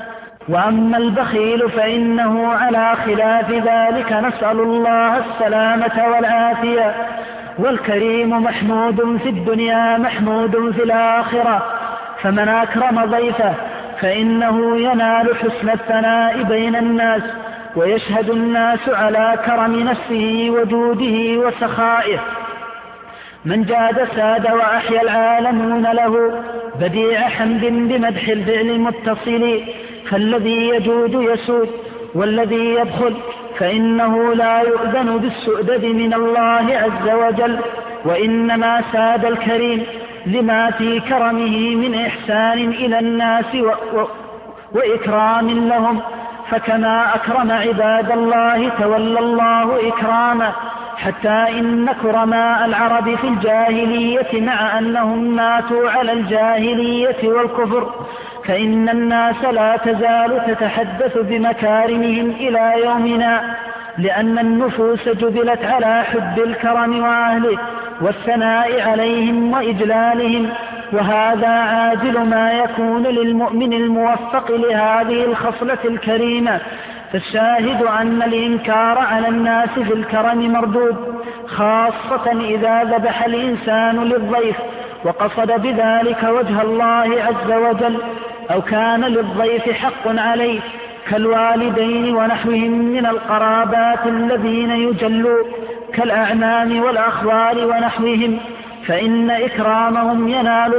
وأما البخيل فإنه على خلاف ذلك، نسأل الله السلامة والعافية. والكريم محمود في الدنيا محمود في الآخرة، فمن أكرم ضيفه فإنه ينال حسن الثناء بين الناس، ويشهد الناس على كرم نفسه وجوده وسخائه. من جاد ساد وأحيا العالمون له، بديع حمد بمدح الفعل المتصل. فالذي يجود يسود، والذي يبخل فإنه لا يؤذن بالسؤدد من الله عز وجل، وإنما ساد الكريم لما في كرمه من إحسان إلى الناس وإكرام لهم. فكما أكرم عباد الله تولى الله إكرامه، حتى إن كرماء العرب في الجاهلية مع أنهم ماتوا على الجاهلية والكفر، فإن الناس لا تزال تتحدث بمكارمهم إلى يومنا، لأن النفوس جبلت على حب الكرم وأهله والثناء عليهم وإجلالهم. وهذا عاجل ما يكون للمؤمن الموفق لهذه الخصلة الكريمة. فالشاهد أن الإنكار على الناس في الكرم مردود، خاصة إذا ذبح الإنسان للضيف وقصد بذلك وجه الله عز وجل، أو كان للضيف حق عليه كالوالدين ونحوهم من القرابات الذين يجلوا كالأعمام والأخوال ونحوهم، فإن إكرامهم ينال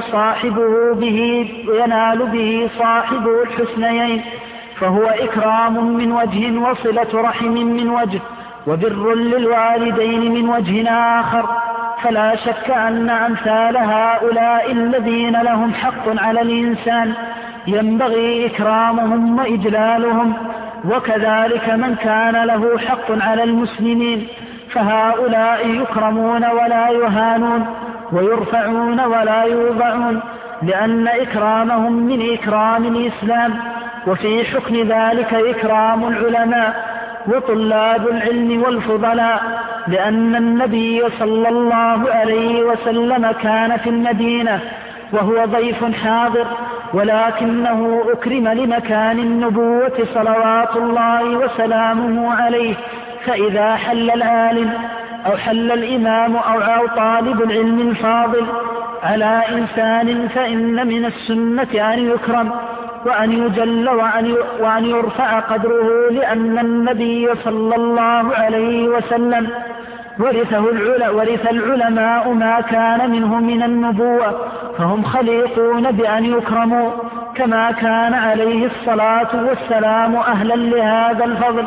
به صاحبه الحسنيين، فهو إكرام من وجه، وصلة رحم من وجه، وبر للوالدين من وجه آخر. فلا شك أن أمثال هؤلاء الذين لهم حق على الإنسان ينبغي إكرامهم وإجلالهم، وكذلك من كان له حق على المسلمين، فهؤلاء يكرمون ولا يهانون، ويرفعون ولا يوضعون، لأن إكرامهم من إكرام الإسلام. وفي حكم ذلك إكرام العلماء وطلاب العلم والفضلاء، لأن النبي صلى الله عليه وسلم كان في المدينة وهو ضيف حاضر، ولكنه أكرم لمكان النبوة صلوات الله وسلامه عليه. فإذا حل العالم أو حل الإمام أو طالب العلم الفاضل على إنسان، فإن من السنة أن يكرم وأن يجل وأن يرفع قدره، لأن النبي صلى الله عليه وسلم ورث العلماء ما كان منه من النبوة، فهم خليقون بأن يكرموا، كما كان عليه الصلاة والسلام أهلا لهذا الفضل.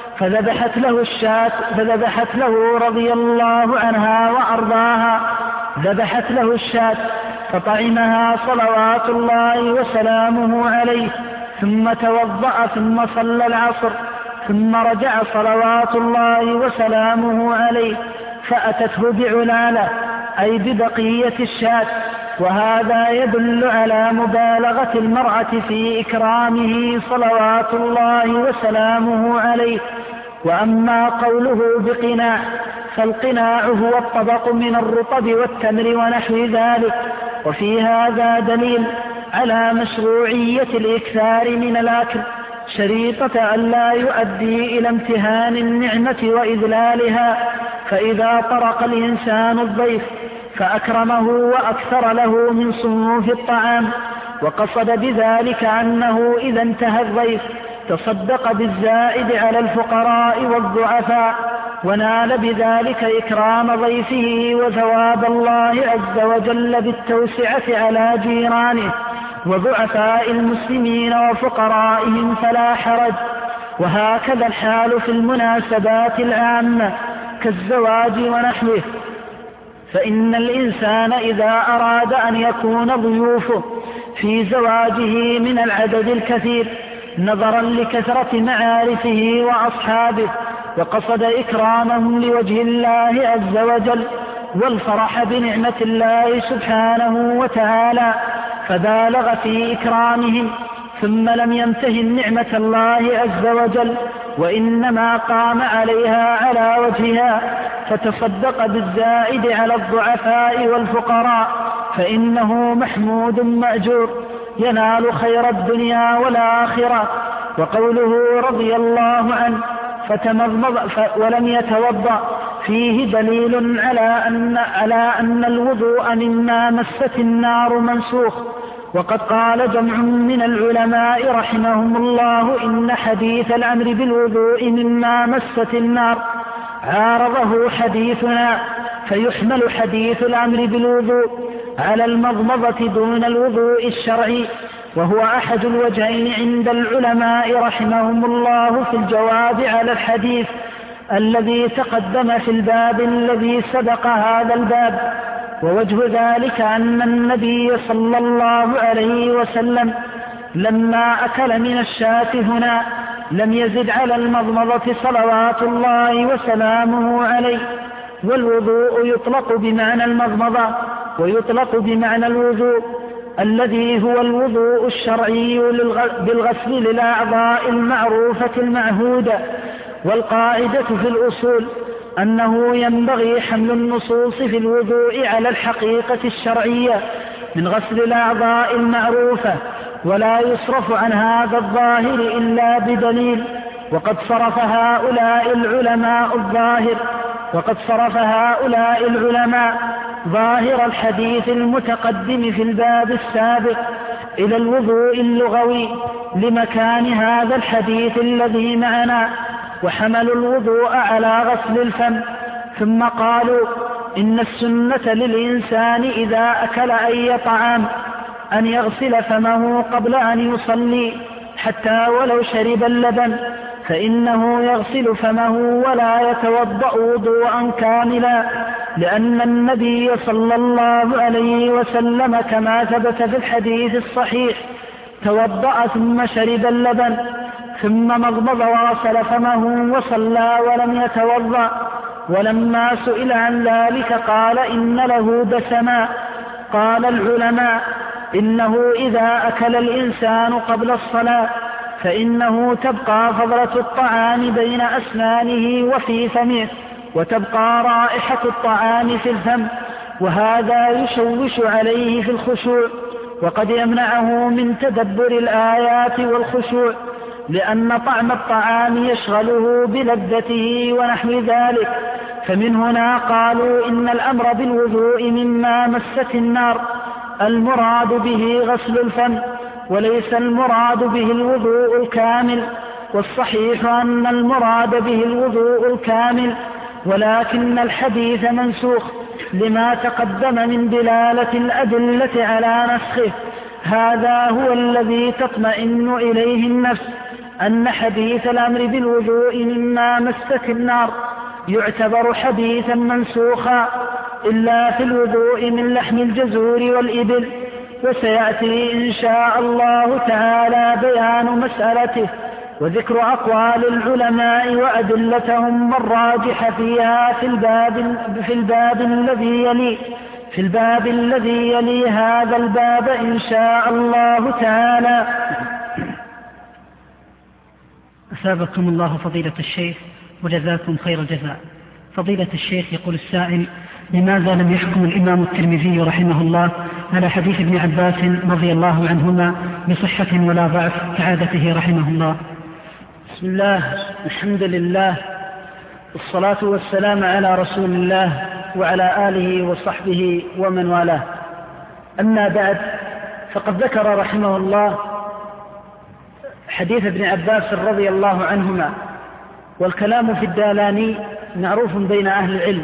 فذبحت له رضي الله عنها وأرضاها، ذبحت له الشاة فطعمها صلوات الله وسلامه عليه، ثم توضأ ثم صلى العصر، ثم رجع صلوات الله وسلامه عليه فأتته بعلالة أي ببقية الشاة. وهذا يدل على مبالغة المرأة في إكرامه صلوات الله وسلامه عليه. وأما قوله بقناع، فالقناع هو الطبق من الرطب والتمر ونحو ذلك. وفي هذا دليل على مشروعية الإكثار من الأكل، شريطة أن لا يؤدي إلى امتهان النعمة وإذلالها. فإذا طرق الإنسان الضيف فأكرمه وأكثر له من صنوف الطعام، وقصد بذلك أنه إذا انتهى الضيف تصدق بالزائد على الفقراء والضعفاء، ونال بذلك إكرام ضيفه وثواب الله عز وجل بالتوسعة على جيرانه وضعفاء المسلمين وفقرائهم، فلا حرج. وهكذا الحال في المناسبات العامة كالزواج ونحوه، فإن الإنسان إذا أراد أن يكون ضيوفه في زواجه من العدد الكثير نظرا لكثرة معارفه وأصحابه، وقصد إكرامهم لوجه الله عز وجل والفرح بنعمة الله سبحانه وتعالى، فبالغ في إكرامهم، ثم لم يمتهن نعمة الله عز وجل، وإنما قام عليها على وجهها، فتصدق بالزائد على الضعفاء والفقراء، فإنه محمود مأجور ينال خير الدنيا والآخرة. وقوله رضي الله عنه فتمضمض ولم يتوضأ فيه دليل على أن الوضوء مما مست النار منسوخ. وقد قال جمع من العلماء رحمهم الله إن حديث الأمر بالوضوء مما مست النار عارضه حديثنا، فيحمل حديث الأمر بالوضوء على المضمضة دون الوضوء الشرعي، وهو أحد الوجهين عند العلماء رحمهم الله في الجواب على الحديث الذي تقدم في الباب الذي سبق هذا الباب. ووجه ذلك أن النبي صلى الله عليه وسلم لما أكل من الشاة هنا لم يزد على المضمضة صلوات الله وسلامه عليه. والوضوء يطلق بمعنى المضمضة ويطلق بمعنى الوضوء الذي هو الوضوء الشرعي بالغسل للأعضاء المعروفة المعهودة. والقاعدة في الأصول أنه ينبغي حمل النصوص في الوضوء على الحقيقة الشرعية من غسل الأعضاء المعروفة، ولا يصرف عن هذا الظاهر إلا بدليل. وقد صرف هؤلاء العلماء ظاهر الحديث المتقدم في الباب السابق إلى الوضوء اللغوي لمكان هذا الحديث الذي معنا، وحملوا الوضوء على غسل الفم. ثم قالوا إن السنة للإنسان إذا أكل أي طعام أن يغسل فمه قبل أن يصلي حتى ولو شرب اللبن، فإنه يغسل فمه ولا يتوضأ وضوءا كاملا، لأن النبي صلى الله عليه وسلم كما ثبت في الحديث الصحيح توضأ ثم شرب اللبن ثم مضمض وغسل فمه وصلى ولم يتوضأ. ولما سئل عن ذلك قال إن له دسما. قال العلماء إنه إذا أكل الإنسان قبل الصلاة فإنه تبقى فضلة الطعام بين أسنانه وفي فمه، وتبقى رائحة الطعام في الفم، وهذا يشوش عليه في الخشوع، وقد يمنعه من تدبر الآيات والخشوع، لأن طعم الطعام يشغله بلذته ونحو ذلك. فمن هنا قالوا إن الأمر بالوضوء مما مست النار المراد به غسل الفم، وليس المراد به الوضوء الكامل. والصحيح أن المراد به الوضوء الكامل، ولكن الحديث منسوخ لما تقدم من دلالة الأدلة على نسخه. هذا هو الذي تطمئن إليه النفس، أن حديث الأمر بالوضوء مما مست النار يعتبر حديثا منسوخا إلا في الوضوء من لحم الجزور والإبل، وسيأتي إن شاء الله تعالى بيان مسألته وذكر أقوال العلماء وأدلتهم والراجح فيها في الباب الذي يلي هذا الباب إن شاء الله تعالى. أثابكم الله فضيلة الشيخ وجزاكم خير الجزاء. فضيلة الشيخ يقول السائل: لماذا لم يحكم الإمام الترمذي رحمه الله على حديث ابن عباس رضي الله عنهما بصحة ولا ضعف كعادته رحمه الله؟ بسم الله، الحمد لله، والصلاة والسلام على رسول الله وعلى آله وصحبه ومن والاه. أما بعد، فقد ذكر رحمه الله حديث ابن عباس رضي الله عنهما، والكلام في الدالاني معروف بين أهل العلم،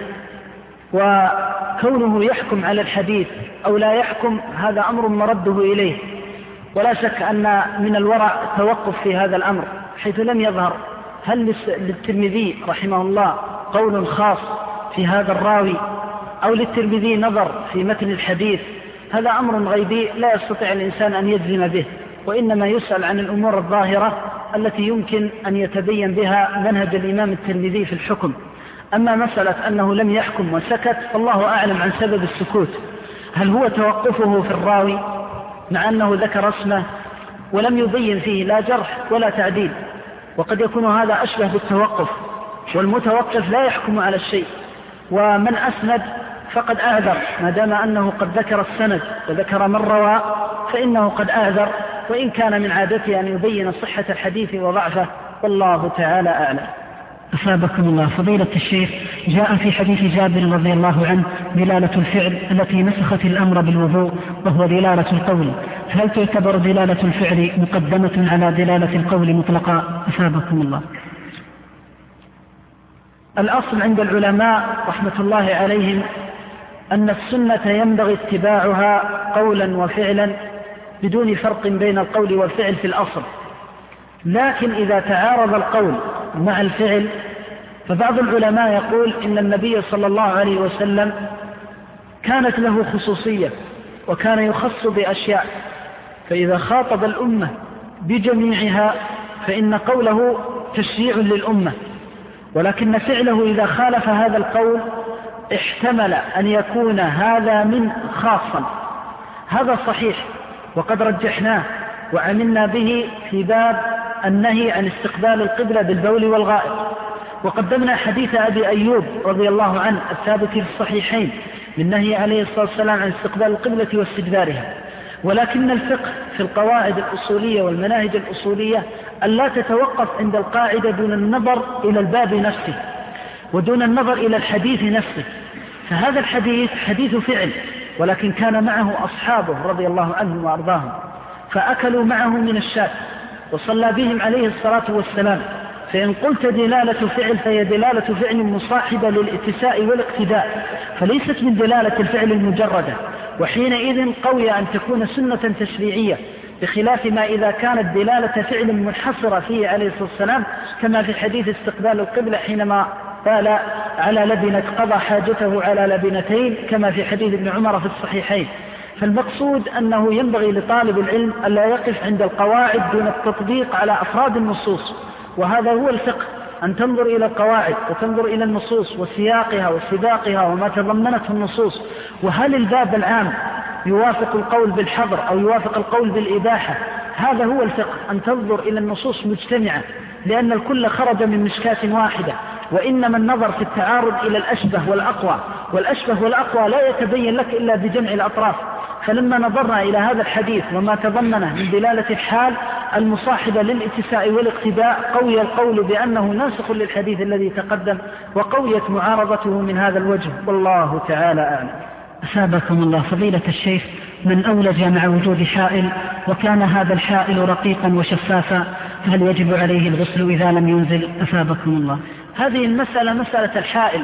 وكونه يحكم على الحديث أو لا يحكم هذا أمر مرده إليه، ولا شك أن من الورع توقف في هذا الأمر، حيث لم يظهر هل للترمذي رحمه الله قول خاص في هذا الراوي أو للترمذي نظر في متن الحديث. هذا أمر غيبي لا يستطيع الإنسان أن يجزم به، وإنما يسأل عن الأمور الظاهرة التي يمكن أن يتبين بها منهج الإمام الترمذي في الحكم. أما مسألة أنه لم يحكم وسكت فالله أعلم عن سبب السكوت، هل هو توقفه في الراوي مع أنه ذكر اسمه ولم يبين فيه لا جرح ولا تعديل، وقد يكون هذا أشبه بالتوقف، والمتوقف لا يحكم على الشيء، ومن أسند فقد أعذر ما دام أنه قد ذكر السند وذكر من روى، فإنه قد أعذر وإن كان من عادته أن يبين صحة الحديث وضعفه، والله تعالى أعلم. أثابكم الله. فضيلة الشيخ، جاء في حديث جابر رضي الله عنه دلالة الفعل التي نسخت الأمر بالوضوء وهو دلالة القول، هل تعتبر دلالة الفعل مقدمة على دلالة القول مطلقا؟ أثابكم الله. الأصل عند العلماء رحمة الله عليهم أن السنة ينبغي اتباعها قولا وفعلا بدون فرق بين القول والفعل في الأصل، لكن إذا تعارض القول مع الفعل فبعض العلماء يقول إن النبي صلى الله عليه وسلم كانت له خصوصية وكان يخص بأشياء، فإذا خاطب الأمة بجميعها فإن قوله تشريع للأمة، ولكن فعله إذا خالف هذا القول احتمل أن يكون هذا من خاصا. هذا صحيح وقد رجحناه وعملنا به في باب النهي عن استقبال القبلة بالبول والغائط، وقدمنا حديث أبي أيوب رضي الله عنه الثابت في الصحيحين من نهي عليه الصلاة والسلام عن استقبال القبلة واستدبارها. ولكن الفقه في القواعد الأصولية والمناهج الأصولية ألا تتوقف عند القاعدة دون النظر إلى الباب نفسه ودون النظر إلى الحديث نفسه. فهذا الحديث حديث فعل، ولكن كان معه أصحابه رضي الله عنهم وأرضاهم فأكلوا معه من الشاة وصلى بهم عليه الصلاة والسلام، فإن قلت دلالة فعل فهي دلالة فعل مصاحبة للاتساء والاقتداء، فليست من دلالة الفعل المجردة، وحينئذ قوي أن تكون سنة تشريعية، بخلاف ما إذا كانت دلالة فعل منحصرة فيه عليه الصلاة والسلام كما في حديث استقبال القبلة حينما قال على لبنة قضى حاجته على لبنتين كما في حديث ابن عمر في الصحيحين. فالمقصود أنه ينبغي لطالب العلم ألا يقف عند القواعد دون التطبيق على أفراد النصوص، وهذا هو الفقه، أن تنظر إلى القواعد وتنظر إلى النصوص وسياقها وسباقها وما تضمنته النصوص، وهل الباب العام يوافق القول بالحظر أو يوافق القول بالإباحة. هذا هو الفقه، أن تنظر إلى النصوص مجتمعة، لأن الكل خرج من مشكاة واحدة، وإنما النظر في التعارض إلى الأشبه والأقوى، والأشبه والأقوى لا يتبين لك إلا بجمع الأطراف. فلما نظرنا إلى هذا الحديث وما تضمنه من دلالة الحال المصاحبة للاتساء والاقتداء، قوي القول بأنه ناسخ للحديث الذي تقدم، وقويت معارضته من هذا الوجه، والله تعالى أعلم. أثابكم الله. فضيلة الشيخ، من أولج مع وجود حائل وكان هذا الحائل رقيقا وشفافا فهل يجب عليه الغسل إذا لم ينزل؟ أثابكم الله. هذه المسألة مسألة الحائل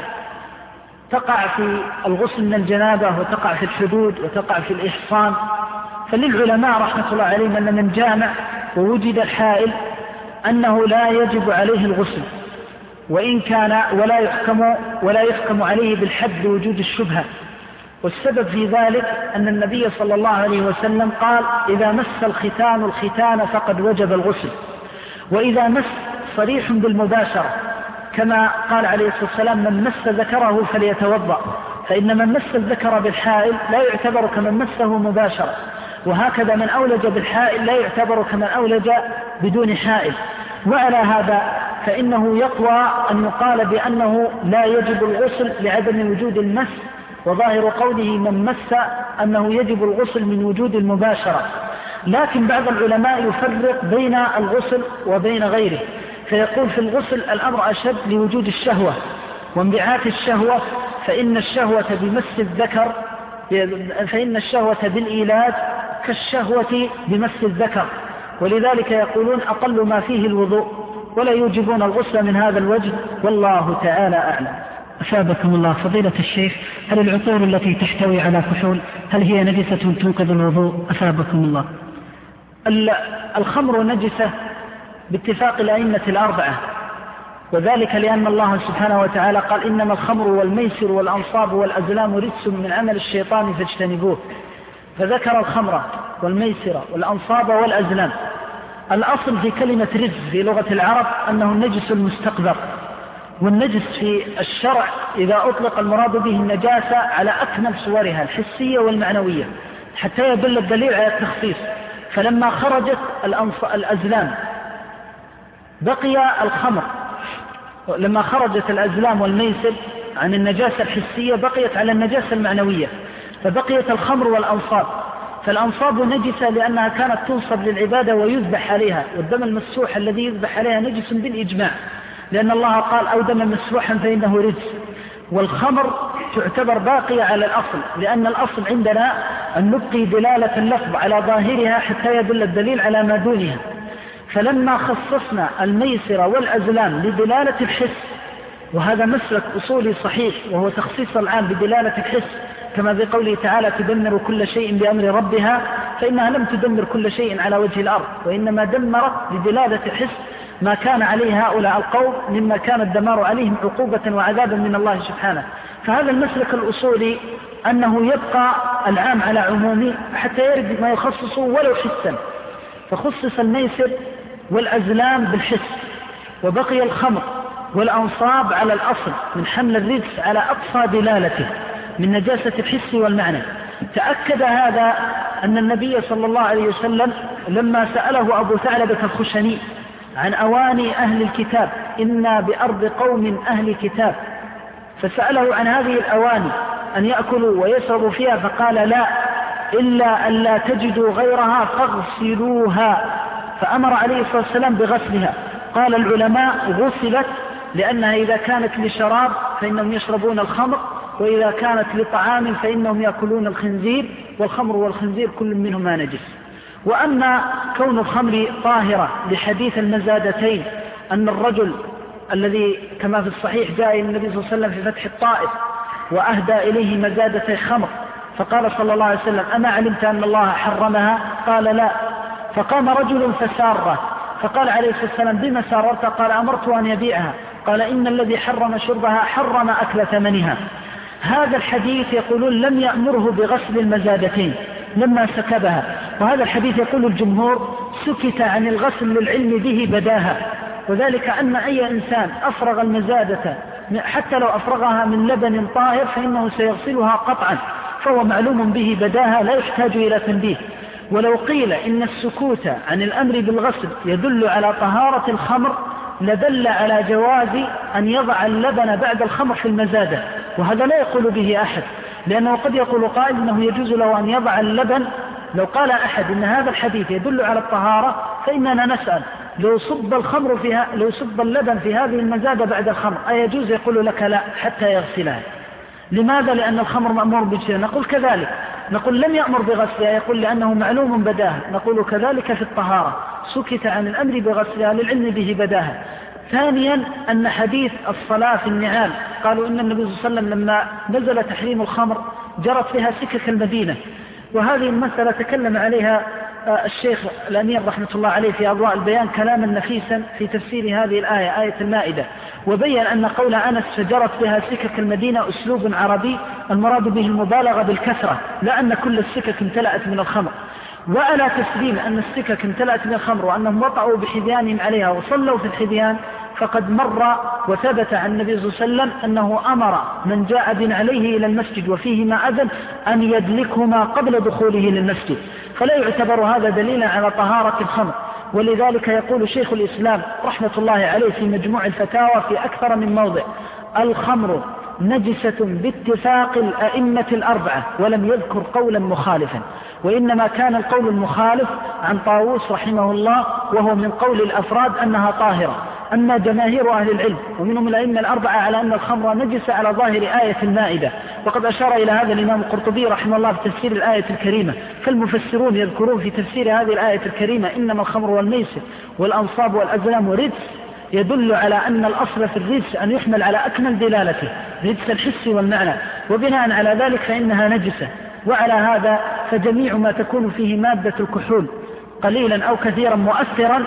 تقع في الغسل من الجنابة وتقع في الحدود وتقع في الإحصان، فللعلماء رحمة الله عليهم أن من جامع ووجد الحائل أنه لا يجب عليه الغسل، وإن كان ولا يحكم عليه بالحد لوجود الشبهة. والسبب في ذلك أن النبي صلى الله عليه وسلم قال إذا مس الختان الختان فقد وجب الغسل، وإذا مس صريح بالمباشرة كما قال عليه الصلاة والسلام من مس ذكره فليتوضأ، فإن من مس الذكر بالحائل لا يعتبر كمن مسه مباشرة، وهكذا من أولج بالحائل لا يعتبر كمن أولج بدون حائل. وعلى هذا فإنه يقوى أن يقال بأنه لا يجب الغسل لعدم وجود المس، وظاهر قوله من مس أنه يجب الغسل من وجود المباشرة. لكن بعض العلماء يفرق بين الغسل وبين غيره، فيقول في الغسل الأمر أشد لوجود الشهوة وانبعاث الشهوة، فإن الشهوة بالإيلاد كالشهوة بمس الذكر، ولذلك يقولون أقل ما فيه الوضوء ولا يوجبون الغسل من هذا الوجه، والله تعالى أعلم. أثابكم الله. فضيلة الشيخ، هل العطور التي تحتوي على كحول هل هي نجسة تنقض الوضوء؟ أثابكم الله. الخمر نجسة باتفاق الأئمة الأربعة، وذلك لأن الله سبحانه وتعالى قال إنما الخمر والميسر والأنصاب والأزلام رجس من عمل الشيطان فاجتنبوه، فذكر الخمر والميسر والأنصاب والأزلام. الأصل في كلمة رجس في لغة العرب أنه النجس المستقذر، والنجس في الشرع إذا أطلق المراد به النجاسة على أكمل صورها الحسية والمعنوية حتى يدل الدليل على التخصيص. فلما خرجت الأزلام بقي الخمر، لما خرجت الأزلام والميسر عن النجاسة الحسية بقيت على النجاسة المعنوية، فبقيت الخمر والأنصاب. فالأنصاب نجسة لأنها كانت تنصب للعبادة ويذبح عليها، والدم المسفوح الذي يذبح عليها نجس بالإجماع، لأن الله قال أو دم مسفوحا فإنه رجس. والخمر تعتبر باقية على الأصل، لأن الأصل عندنا أن نبقي دلالة اللفظ على ظاهرها حتى يدل الدليل على ما دونها. فلما خصصنا الميسر والأزلام لدلالة الحس، وهذا مسلك أصولي صحيح وهو تخصيص العام بدلالة الحس، كما في قوله تعالى تدمر كل شيء بأمر ربها، فإنها لم تدمر كل شيء على وجه الأرض، وإنما دمرت لدلالة الحس ما كان عليه هؤلاء القوم مما كان الدمار عليهم عقوبة وعذابا من الله سبحانه. فهذا المسلك الأصولي أنه يبقى العام على عمومه حتى يرد ما يخصصه ولو حسا، فخصص الميسر والأزلام بالحس، وبقي الخمر والأنصاب على الأصل من حمل الرجس على أقصى دلالته من نجاسة الحس والمعنى. تأكد هذا أن النبي صلى الله عليه وسلم لما سأله أبو ثعلبة الخشني عن أواني أهل الكتاب، إنا بأرض قوم أهل كتاب، فسأله عن هذه الأواني أن يأكلوا ويشربوا فيها، فقال لا، إلا أن لا تجدوا غيرها فاغسلوها، فأمر عليه الصلاة والسلام بغسلها. قال العلماء غسلت لأنها إذا كانت لشراب فإنهم يشربون الخمر، وإذا كانت لطعام فإنهم يأكلون الخنزير، والخمر والخنزير كل منهما نجس. وأما كون الخمر طاهرة لحديث المزادتين، أن الرجل الذي كما في الصحيح جاء إلى النبي صلى الله عليه وسلم في فتح الطائف وأهدى إليه مزادتي خمر، فقال صلى الله عليه وسلم أما علمت أن الله حرمها؟ قال لا. فقام رجل فساره، فقال عليه الصلاة والسلام بما ساررت؟ قال أمرت أن يبيعها. قال إن الذي حرم شربها حرم أكل ثمنها. هذا الحديث يقولون لم يأمره بغسل المزادتين لما سكبها، وهذا الحديث يقول الجمهور سكت عن الغسل للعلم به بداها، وذلك أن أي إنسان أفرغ المزادة حتى لو أفرغها من لبن طاهر فإنه سيغسلها قطعا، فهو معلوم به بداها لا يحتاج إلى تنبيه. ولو قيل إن السكوت عن الأمر بالغسل يدل على طهارة الخمر لدل على جواز أن يضع اللبن بعد الخمر في المزادة، وهذا لا يقول به أحد، لأنه قد يقول قائل أنه يجوز له أن يضع اللبن. لو قال أحد إن هذا الحديث يدل على الطهارة فإننا نسأل لو صب اللبن في هذه المزادة بعد الخمر أيجوز؟ يقول لك لا حتى يغسلها. لماذا؟ لأن الخمر مأمور بغسلها. نقول كذلك، نقول لم يأمر بغسلها، يقول لأنه معلوم بداها. نقول كذلك في الطهارة، سكت عن الأمر بغسلها للعلم به بداها. ثانيا أن حديث الصلاة في النعال، قالوا إن النبي صلى الله عليه وسلم لما نزل تحريم الخمر جرت فيها سكك المدينة، وهذه المسألة تكلم عليها الشيخ الأمير رحمة الله عليه في أضواء البيان كلاما نفيسا في تفسير هذه الآية، آية المائدة، وبين أن قول أنس فجرت بها سكك المدينة أسلوب عربي المراد به المبالغة بالكثرة، لا أن كل السكك امتلأت من الخمر. وعلى تسليم أن السكك امتلأت من الخمر وأنهم وطعوا بحذيانهم عليها وصلوا في الحذيان، فقد مر وثبت عن النبي صلى الله عليه وسلم أنه أمر من جاء بن عليه إلى المسجد وفيهما أذن أن يدلكهما قبل دخوله للمسجد، فلا يعتبر هذا دليلا على طهارة الخمر. ولذلك يقول شيخ الإسلام رحمة الله عليه في مجموع الفتاوى في أكثر من موضع: الخمر نجسة باتفاق الأئمة الأربعة، ولم يذكر قولا مخالفا، وإنما كان القول المخالف عن طاووس رحمه الله وهو من قول الأفراد أنها طاهرة. أما جماهير أهل العلم ومنهم الأئمة الأربعة على أن الخمر نجس على ظاهر آية المائدة، وقد أشار إلى هذا الإمام القرطبي رحمه الله في تفسير الآية الكريمة. فالمفسرون يذكرون في تفسير هذه الآية الكريمة إنما الخمر والميسر والأنصاب والأزلام رجس، يدل على أن الأصل في الرجس أن يحمل على أكمل دلالته، رجس الحس والمعنى، وبناء على ذلك فإنها نجسة. وعلى هذا فجميع ما تكون فيه مادة الكحول قليلا أو كثيرا مؤثرا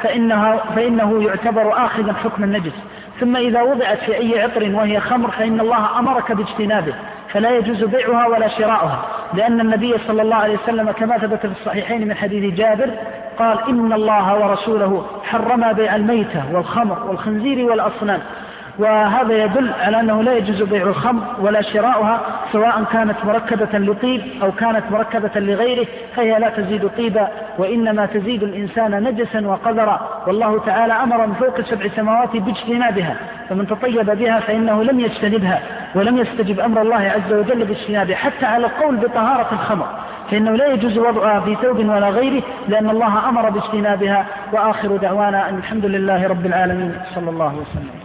فإنه يعتبر آخذا حكم النجس. ثم إذا وضعت في أي عطر وهي خمر فإن الله أمرك باجتنابه، فلا يجوز بيعها ولا شراؤها، لأن النبي صلى الله عليه وسلم كما ثبت في الصحيحين من حديث جابر قال: إن الله ورسوله حرما بيع الميتة والخمر والخنزير والأصنام. وهذا يدل على أنه لا يجوز بيع الخمر ولا شراؤها، سواء كانت مركبة لطيب أو كانت مركبة لغيره، فهي لا تزيد طيبا وإنما تزيد الإنسان نجسا وقذرا. والله تعالى أمر من فوق 7 سماوات باجتنابها، فمن تطيب بها فإنه لم يجتنبها ولم يستجب أمر الله عز وجل باجتنابها، حتى على القول بطهارة الخمر. فإنه لا يجوز وضعها في ثوب ولا غيره، لأن الله أمر باجتنابها. وآخر دعوانا أن الحمد لله رب العالمين، صلى الله وسلم.